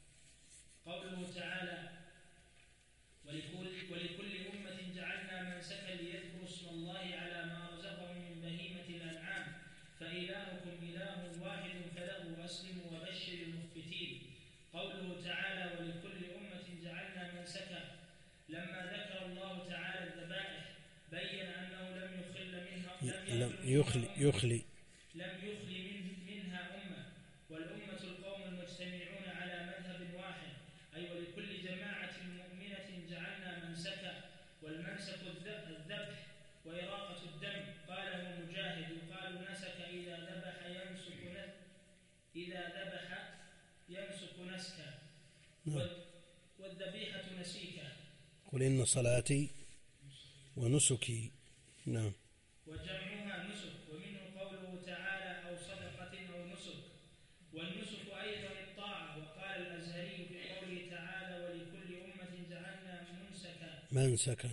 قوله تعالى ولكل, ولكل أمة جعلنا منسكا ليذكروا اسم الله على ما رزقهم من بهيمة الأنعام فإلهكم إله واحد فله أسلموا وبشر المخبتين. قوله تعالى ولكل أمة جعلنا منسكا، لما ذكر الله تعالى الذبائح بين أنه لم يخل منها لم يخلي يخلي لم يخل من منها أمة، والأمة القوم المجتمعون على مذهب واحد، أي ولكل جماعة مؤمنة جعلنا منسكا. والمنسك الذبح وإراقة الدم، قاله مجاهد يقال نسك إذا ذبح ينسك إذا ذبح ينسك نسكا، والذبيحة نسيكا. قل إن صلاتي ونسكي. نعم. وجمعها نسك، ومنه قوله تعالى أو صدقة أو نسك. والنسك أيضا الطاعة، وقال الأزهري في قوله تعالى ولكل أمة جعلنا منسكا منسكا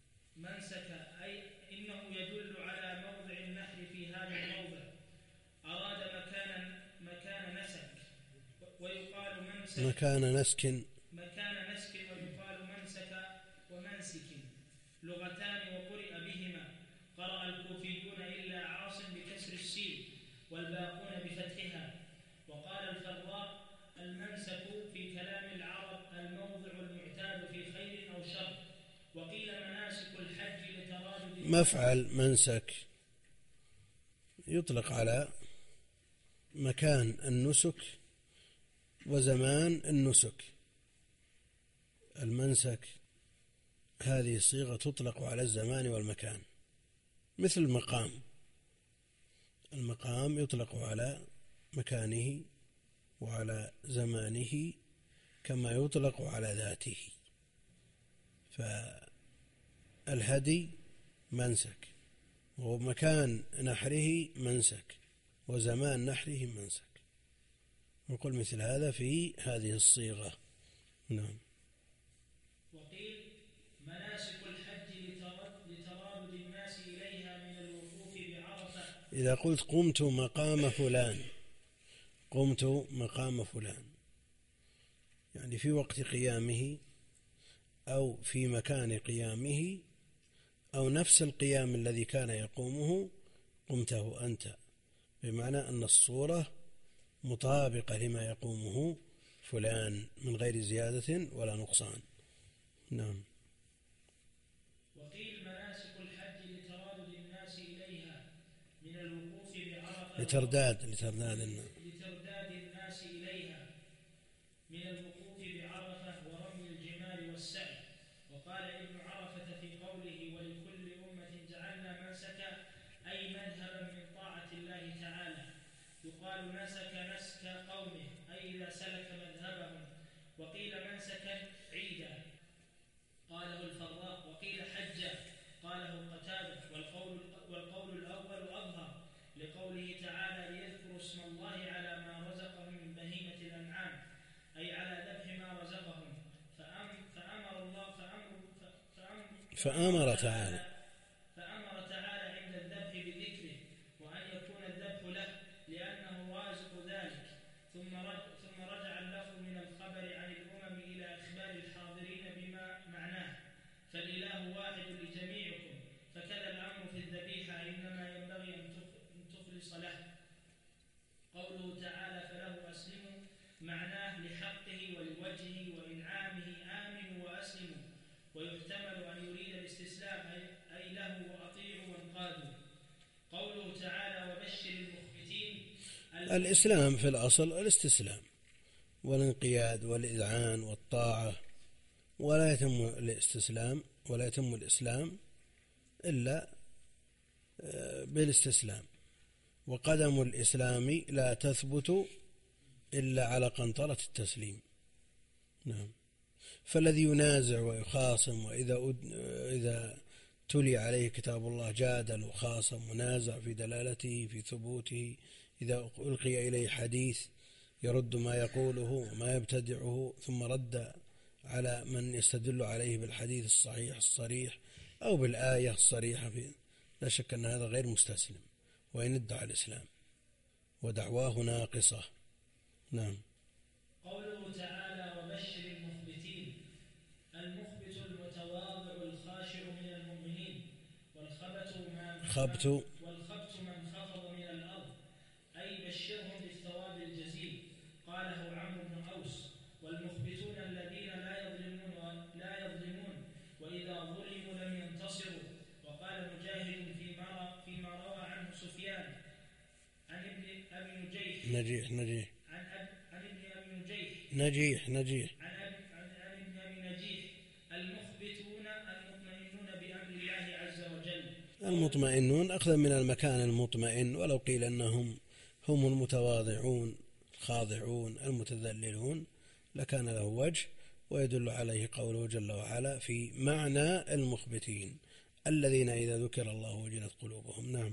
منسكا أي إنه يدل على موضع النحر في هذا الموضع، أراد مكان مكان نسك ويقال منسك مكان نسك مكان نسك ويقال منسك ومنسك، لغتان وقرئ بهما. قرأ الكوفيون إلا عاصم بكسر السين والباقون بفتحها. وقال الفراء المنسك في كلام العرب الموضع المعتاد في خير أو شر. وقيل مناسك الحج لترادد مفعل منسك يطلق على مكان النسك وزمان النسك. المنسك هذه صيغة تطلق على الزمان والمكان، مثل المقام. المقام يطلق على مكانه وعلى زمانه كما يطلق على ذاته. فالهدي منسك، ومكان نحره منسك، وزمان نحره منسك. نقول مثل هذا في هذه الصيغة. نعم. وقيل مناسك الحج لترادد الناس إليها من الوقوف بعرفة. إذا قلت قمت مقام فلان، قمت مقام فلان يعني في وقت قيامه أو في مكان قيامه أو نفس القيام الذي كان يقومه قمته أنت، بمعنى أن الصورة مطابقة لما يقومه فلان من غير زيادة ولا نقصان. نعم. وقيل مناسك الحج لترادد الناس إليها من الوقوف بعرفة لترداد لترداد الناس لترداد الناس إليها من الوقوف بعرفة ورمي الجمار والسعي. وقال ابن عرفة في قوله ولكل أمة جعلنا منسكا أي مذهبا من طاعة الله تعالى. يقال نسك نسك قومه أي إذا سلك مذهبهم. وقيل منسكا عيدا قاله الفراء. وقيل حجا قاله قتادة فأمر تعالى فأمر تعالى عند الذبح بذكره وأن يكون الذبح له لأنه رازق ذلك. ثم رجع, ثم رجع اللفظ من الخبر عن الأمم إلى إخبار الحاضرين بما معناه، فالإله واحد لجميعكم، فكذا الأمر في الذبيحة إنما ينبغي أن تخلص له. قوله تعالى فله أسلموا معناه لحقه ولوجهه وإنعامه آمنوا وأسلموا، ويحتمل أن يريد الاستسلام أي له وأطيعوا وانقادوا. قوله تعالى وبشر المخبتين، الإسلام في الأصل الاستسلام والانقياد والإذعان والطاعة، ولا يتم الاستسلام ولا يتم الإسلام إلا بالاستسلام، وقدم الإسلام لا تثبت إلا على قنطرة التسليم. نعم. فالذي ينازع ويخاصم وإذا إذا تلي عليه كتاب الله جادل وخاصم منازع في دلالته في ثبوته، إذا ألقي إليه حديث يرد ما يقوله وما يبتدعه ثم رد على من يستدل عليه بالحديث الصحيح الصريح أو بالآية الصريحة، لا شك أن هذا غير مستسلم وإن ادعى الإسلام ودعواه ناقصة. نعم. قوله تعالى وبشر المخبتين، المخبت المتواضع الخاشع من المؤمنين، والخبت من خبت والخبت من خفض من الأرض، أي بشرهم بالثواب الجزيل. قاله عمرو بن أوس. والمخبتون الذين لا يظلمون لا يظلمون وإذا ظلموا لم ينتصروا. وقال مجاهد فيما فيما روى عنه سفيان عن ابن أبي نجيح نجيح نجيح عن أب عن ابن أبي نجيح نجيح نجيح عن أب عن, عن ابن أبي نجيح المخبتون المطمئنون بأمر الله عز وجل. المطمئنون أخذ من المكان المطمئن، ولو قيل أنهم هم المتواضعون الخاضعون المتذللون لكان له وجه، ويدل عليه قوله جل وعلا في معنى المخبتين الذين إذا ذكر الله وجلت قلوبهم. نعم.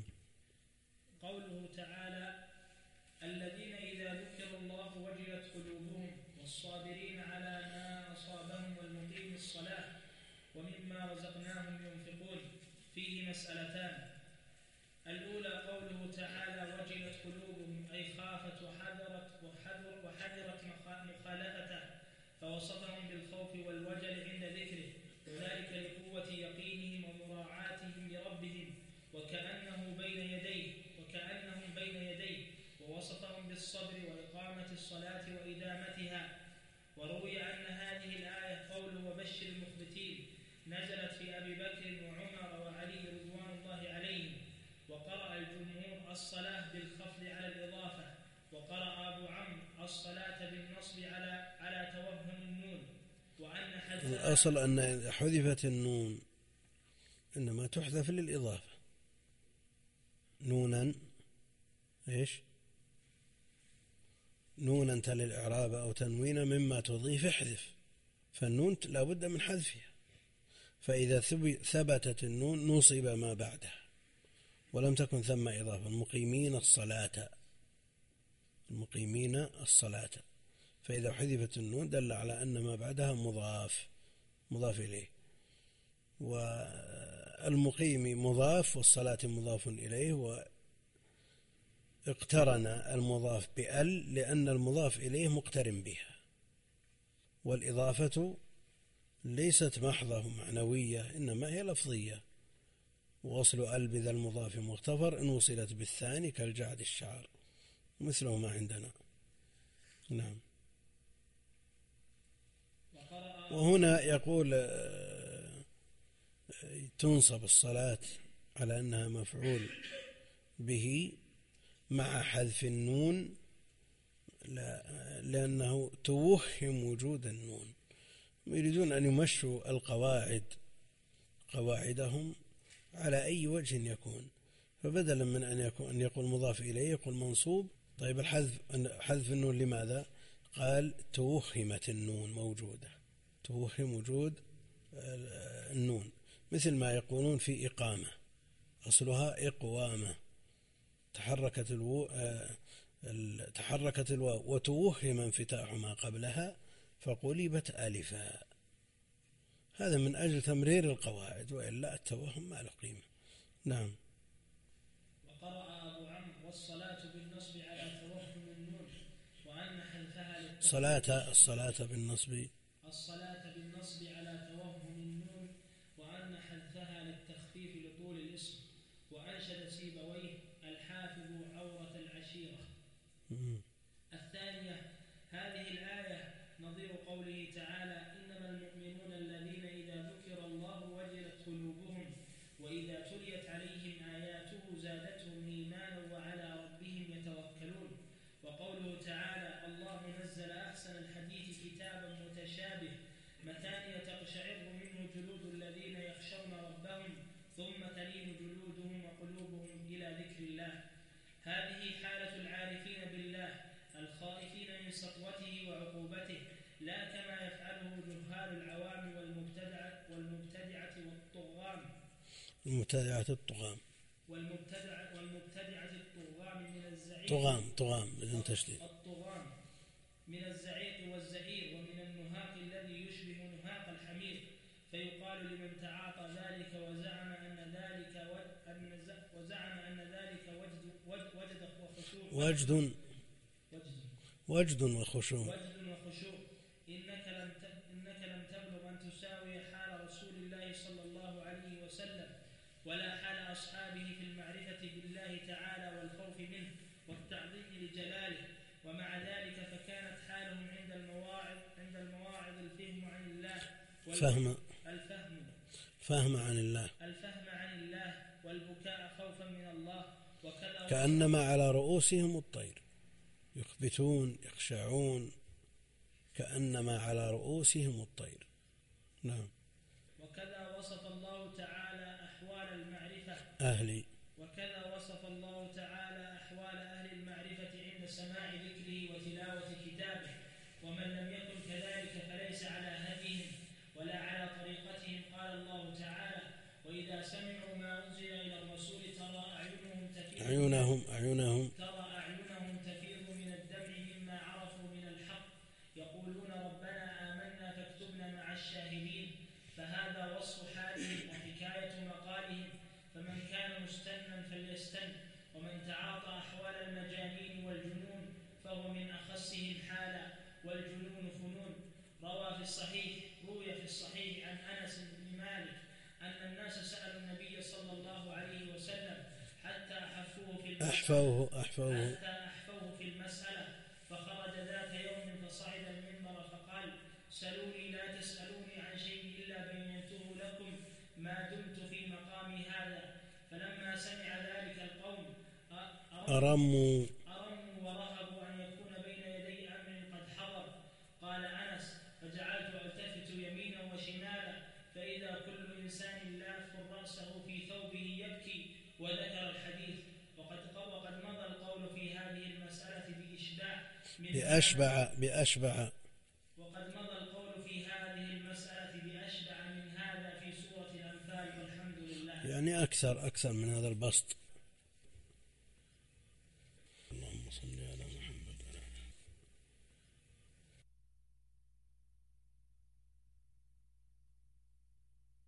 قوله تعالى الذين إذا ذكر الله وجلت قلوبهم، والصابرين على ما أصابهم والمقيم الصلاة ومما رزقناهم ينفقون. فيه مسألتان. الأولى قوله تعالى وجلت قلوبهم أي خافت وحذرت وحذر وحذرت مخالفته، فوصفهم بالخوف والوجل عند ذكره، وذلك لقوة يقينهم ومراعاتهم لربهم وكأنه بين يديه وكأنهم بين يديه، ووصفهم بالصبر وإقامة الصلاة وإدامتها. وروي أن هذه الآية قوله وبشر المخبتين نزلت في أبي بكر وعمر وعلي رضوان الله عليهم، وقرأ الجمهور الصلاة بالخفض على الإضافة، وقرأ أبو عمرو الصلاة بالنصب على على توهم النون. وأن حذف الأصل أن حذفت النون إنما تحذف للإضافة، نونا إيش نونا تل الإعراب أو تنوين مما تضيف احذف، فالنون لا بد من حذفها، فإذا ثبتت النون نصب ما بعدها ولم تكن ثم إضافة. المقيمين الصلاة المقيمين الصلاة، فإذا حذفت النون دل على أن ما بعدها مضاف مضاف إليه، والمقيم مضاف والصلاة مضاف إليه، واقترن المضاف بأل لأن المضاف إليه مقترن بها، والإضافة ليست محضة معنوية إنما هي لفظية، ووصل أل بذا المضاف مغتفر إن وصلت بالثاني كالجعد الشعر مثله ما عندنا. نعم. وهنا يقول تنصب الصلاة على أنها مفعول به مع حذف النون لأنه توهم وجود النون، يريدون أن يمشوا القواعد قواعدهم على أي وجه يكون، فبدلا من أن يكون أن يقول مضاف إليه يقول منصوب. طيب الحذف حذف النون لماذا؟ قال توهمت النون موجودة، توهم وجود النون، مثل ما يقولون في إقامة أصلها إقوامة، تحركت الو تحركت الواو وتوهم انفتاح ما قبلها فقلبت ألفا، هذا من أجل تمرير القواعد، وإلا التوهم ما له قيمة. نعم. وقرأ أبو عمرو والصلاة بالنصب على توهم النون وأن حذفها للتخفيف. صلاة الصلاة بالنصب الصلاة بالنصب على توهم النون وأن حذفها للتخفيف لطول الاسم. وأنشد سيبويه الحافظ عورة العشيرة. مم. الثانية هذه الآية نظير قوله تعالى إنما المؤمنون الذين إذا ذكر الله وجلت قلوبهم وإذا تليت عليهم آياته زادتهم إيمانا وعلى ربهم يتوكلون. وقوله تعالى الله نزل أحسن الحديث كتابا متشابه مثانية تقشعر منه جلود الذين يخشون ربهم ثم تلين جلودهم وقلوبهم إلى ذكر الله. هذه حالة العارفين بالله الخائفين من سطوته وعقوبته، لا كما يفعله جهال العوام والمبتدعة والمبتدعة والطغام المبتدعة الطغام والمبتدعة والمبتدعة الطغام من الزعيم طغام طغام بدون تشديد الطغام من الزعيق والزئير ومن النهاق الذي يشبه نهاق الحمير. فيقال لمن تعاطى ذلك وزعم أن ذلك وزعم أن ذلك وجد وجد وخشوع وجد وجد وخشوع وجد وخشوع إنك لم إنك لم تبلغ أن تساوي حال رسول الله صلى الله عليه وسلم ولا حال أصحابه في المعرفة بالله تعالى والخوف منه والتعظيم لجلاله. ومع ذلك فكانت حالهم عند المواعظ عند المواعظ الفهم عن الله فهم الفهم فهم عن الله الفهم عن الله والبكاء خوفا من الله. وكذا كأنما على رؤوسهم الطير، يخبتون يخشعون كأنما على رؤوسهم الطير. نعم. وكذا وصف الله تعالى أحوال المعرفة أهلي وكذا وصف الله تعالى أحوال أهل المعرفة عند سماع ذكره وتلاوة كتابه. ومن لم يكن كذلك فليس على هديهم ولا على طريقتهم. قال الله تعالى وإذا سمعوا ما أنزل إلى الرسول ترى أعينهم تفيض أعينهم أعينهم ترى أعينهم تفيض من الدمع مما عرفوا من الحق يقولون ربنا آمنا فاكتبنا مع الشاهدين. فهذا وصف حالهم وحكاية مقالهم. فمن كان مستنا فليستن ومن تعاطى أحوال المجانين والجنون فهو من أخسهم حالا والجنون فنون. روى في الصحيح روي في الصحيح عن أنس بن مالك أن الناس سألوا النبي صلى الله عليه وسلم حتى أحفوه في المسألة أحفوه أحفوه حتى أحفوه في المسألة فخرج ذات يوم فصعد المنبر فقال سلوني لا تسألوني عن شيء إلا بينته لكم ما دمت في مقامي هذا. فلما سمع ذلك القوم أرموا أرموا ورهبوا أن يكون بين يدي أمر قد حضر. قال أنس فجعلت ألتفت يمينا وشمالا فإذا كل إنسان لاف رأسه في ثوبه يبكي وذكر الحديث. وقد وقد مضى القول في هذه المسألة بإشباع من بأشبع بأشبع وقد مضى القول في هذه المسألة بأشبع من هذا في سورة الأنفال والحمد لله. يعني أكثر أكثر من هذا البسط.